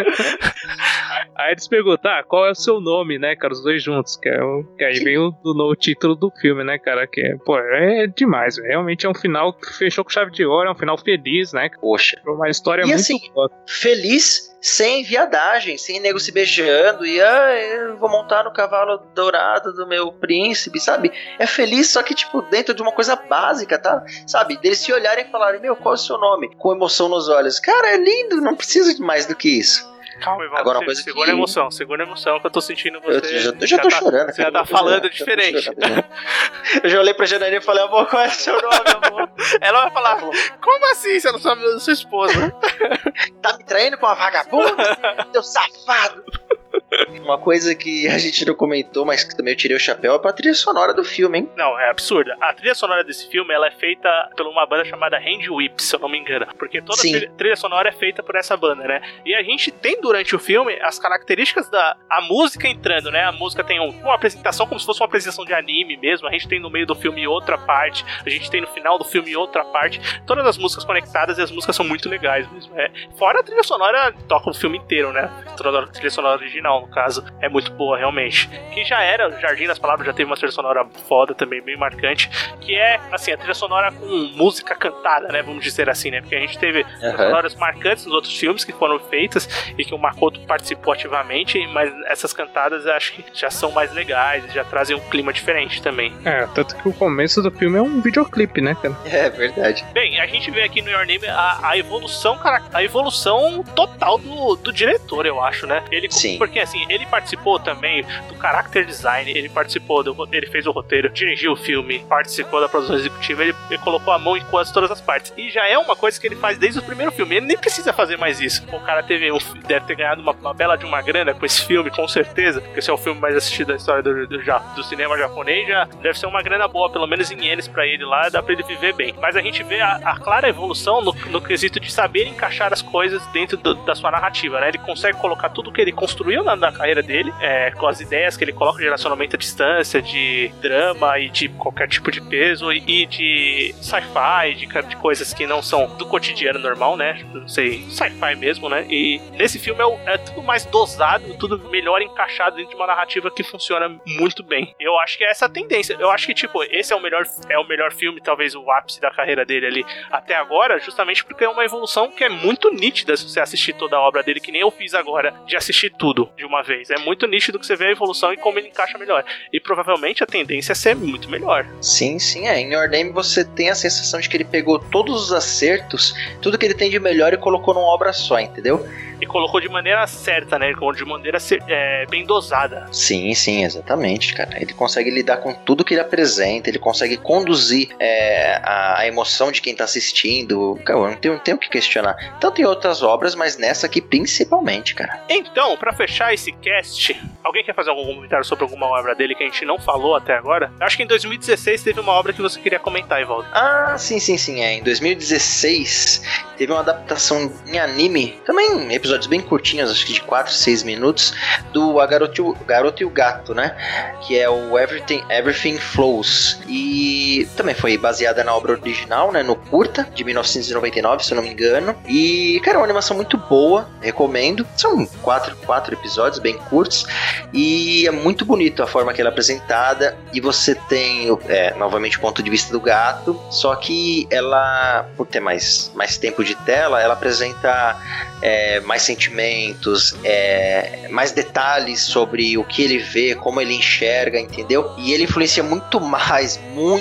Aí eles perguntam, qual é o seu nome, né, cara, os dois juntos, que aí vem o título do filme, né, cara, que é demais, véio. Realmente é um final que fechou com chave de ouro, é um final feliz, né? Poxa. Uma história e muito assim, boa. Feliz, sem viadagem, sem nego se beijando, e eu vou montar no cavalo dourado do meu príncipe, sabe? É feliz, só que, tipo, dentro de uma coisa básica, tá? Sabe? Deles se olharem e falarem, meu, qual é o seu nome? Com emoção nos olhos. Cara, é lindo, não precisa de mais do que isso. Calma, Ivaldo, agora, segura a emoção que eu tô sentindo você. Eu já tô chorando. Você já tá falando diferente. Eu já olhei pra Janaína e falei, amor, qual é o seu nome, amor? Ela vai falar, como assim você não sabe da sua esposa? Tá me traindo com uma vagabunda? Teu safado! Uma coisa que a gente não comentou, mas que também eu tirei o chapéu, é pra trilha sonora do filme, hein? Não, é absurda. A trilha sonora desse filme, ela é feita por uma banda chamada Hand Whip, se eu não me engano. Porque toda a trilha sonora é feita por essa banda, né? E a gente tem durante o filme as características a música entrando, né? A música tem uma apresentação como se fosse uma apresentação de anime mesmo. A gente tem no meio do filme outra parte, a gente tem no final do filme outra parte. Todas as músicas conectadas e as músicas são muito legais mesmo. Fora a trilha sonora, toca o filme inteiro, né? A trilha sonora original, no caso, é muito boa, realmente. Que já era, o Jardim das Palavras já teve uma trilha sonora foda também, bem marcante, que é, assim, a trilha sonora com música cantada, né, vamos dizer assim, né, porque a gente teve trilhas sonoras marcantes nos outros filmes que foram feitas e que o Makoto participou ativamente, mas essas cantadas eu acho que já são mais legais, já trazem um clima diferente também. Tanto que o começo do filme é um videoclipe, né, cara? É verdade. Bem, a gente vê aqui no Your Name a evolução total do diretor, eu acho, né? Ele, sim. Porque, assim, assim, ele participou também do character design, ele fez o roteiro, dirigiu o filme, participou da produção executiva, ele colocou a mão em quase todas as partes. E já é uma coisa que ele faz desde o primeiro filme. Ele nem precisa fazer mais isso. O cara deve ter ganhado uma bela de uma grana com esse filme, com certeza, porque esse é o filme mais assistido da história do cinema japonês, já deve ser uma grana boa, pelo menos em ienes pra ele lá, dá pra ele viver bem. Mas a gente vê a clara evolução no quesito de saber encaixar as coisas dentro da sua narrativa, né? Ele consegue colocar tudo que ele construiu na carreira dele, com as ideias que ele coloca de relacionamento à distância, de drama e de qualquer tipo de peso, e de sci-fi, de coisas que não são do cotidiano normal, né? Não sei, sci-fi mesmo, né? E nesse filme é tudo mais dosado, tudo melhor encaixado dentro de uma narrativa que funciona muito bem. Eu acho que é essa a tendência. Eu acho que, tipo, esse é o melhor filme, talvez o ápice da carreira dele ali até agora, justamente porque é uma evolução que é muito nítida se você assistir toda a obra dele, que nem eu fiz agora, de assistir tudo de uma vez. É muito nítido que você vê a evolução e como ele encaixa melhor. E provavelmente a tendência é ser muito melhor. Sim, em Your Name você tem a sensação de que ele pegou todos os acertos, tudo que ele tem de melhor e colocou numa obra só, entendeu? E colocou de maneira certa, né? De maneira bem dosada. Sim, exatamente, cara. Ele consegue lidar com tudo que ele apresenta, ele consegue conduzir a emoção de quem tá assistindo. Cara, eu não tenho o que questionar. Tanto em outras obras, mas nessa aqui principalmente, cara. Então, pra fechar esse cast, alguém quer fazer algum comentário sobre alguma obra dele que a gente não falou até agora? Eu acho que em 2016 teve uma obra que você queria comentar, Evaldo. Ah, sim. Em 2016 teve uma adaptação em anime, também episódios bem curtinhos, acho que de 4, 6 minutos, do A Garoto e o Gato, né? Que é o Everything Flows. E também foi baseada na obra original, né? No curta, de 1999, se eu não me engano. E, cara, é uma animação muito boa, recomendo. São 4 episódios bem curtos. E é muito bonito a forma que ela é apresentada. E você tem, novamente, o ponto de vista do gato. Só que ela, por ter mais tempo de tela, ela apresenta mais sentimentos, mais detalhes sobre o que ele vê, como ele enxerga, entendeu? E ele influencia muito mais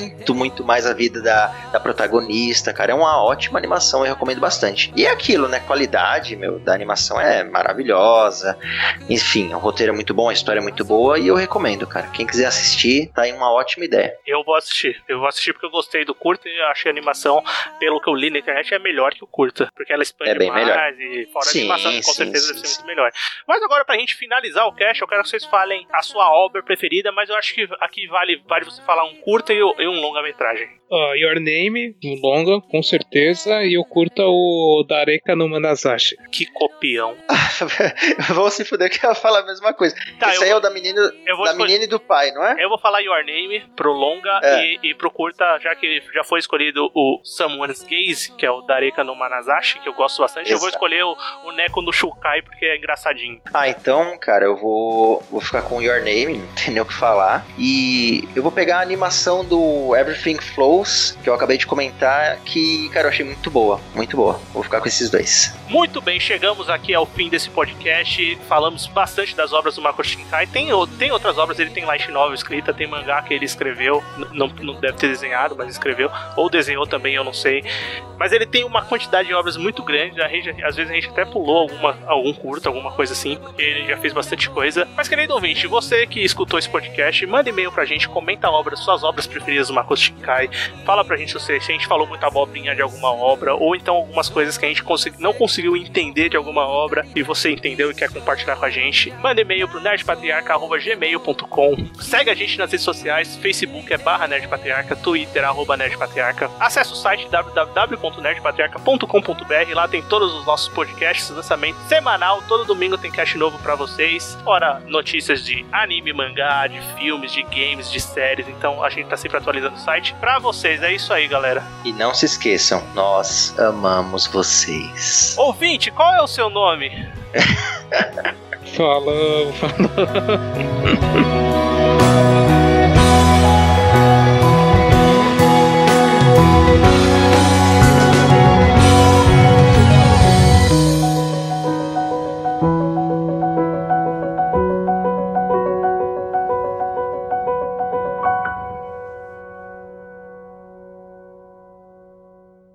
a vida da protagonista, cara. É uma ótima animação, eu recomendo bastante. E é aquilo, né? Qualidade, da animação é maravilhosa. Enfim, o roteiro é muito bom, a história é muito boa e eu recomendo, cara. Quem quiser assistir, tá aí uma ótima ideia. Eu vou assistir porque eu gostei do curta e achei a animação, pelo que eu li na internet, é melhor que o curta, porque ela expande bem mais melhor. E fora a animação, com certeza deve ser muito melhor. Mas agora, pra gente finalizar o cast, eu quero que vocês falem a sua obra preferida, mas eu acho que aqui vale você falar um curta e um longa-metragem. Your Name, um longa, com certeza, e eu curta o Dareka no Manazashi. Que copião. Vou se fuder que ela fala a mesma coisa. Tá, esse aí é o da menina e do pai, não é? Eu vou falar Your Name pro longa e pro curta, já que já foi escolhido o Someone's Gaze, que é o Dareka no Manazashi, que eu gosto bastante. Exato. Eu vou escolher o Neko no Shukai, porque é engraçadinho. Então, cara, eu vou ficar com Your Name, não tem nem o que falar. E eu vou pegar a animação do Everything Flows, que eu acabei de comentar, que, cara, eu achei muito boa. Vou ficar com esses dois. Muito bem, chegamos aqui ao fim desse podcast. Falamos bastante das obras do Makoto Shinkai. Tem outras obras, ele tem light novel escrita, tem mangá que ele escreveu, não deve ter desenhado, mas escreveu, ou desenhou também, eu não sei. Mas ele tem uma quantidade de obras muito grande, às vezes a gente até pulou algum curto, alguma coisa assim, porque ele já fez bastante coisa. Mas, querido ouvinte, você que escutou esse podcast, manda e-mail pra gente, comenta suas obras preferidas do Makoto Shinkai, fala pra gente se a gente falou muita abobrinha de alguma obra, ou então algumas coisas que a gente não conseguiu entender de alguma obra, e você entendeu e quer compartilhar com a gente. Manda e-mail pro nerdpatriarca@gmail.com. Segue a gente nas redes sociais, Facebook é /nerdpatriarca, Twitter @nerdpatriarca. Acesse o site www.nerdpatriarca.com.br, lá tem todos os nossos podcasts, lançamento semanal, todo domingo tem cast novo pra vocês, fora notícias de anime, mangá, de filmes, de games, de séries, então a gente tá sempre atualizando o site pra vocês. É isso aí, galera. E não se esqueçam, nós amamos vocês. Ouvinte, qual é o seu nome? Falou.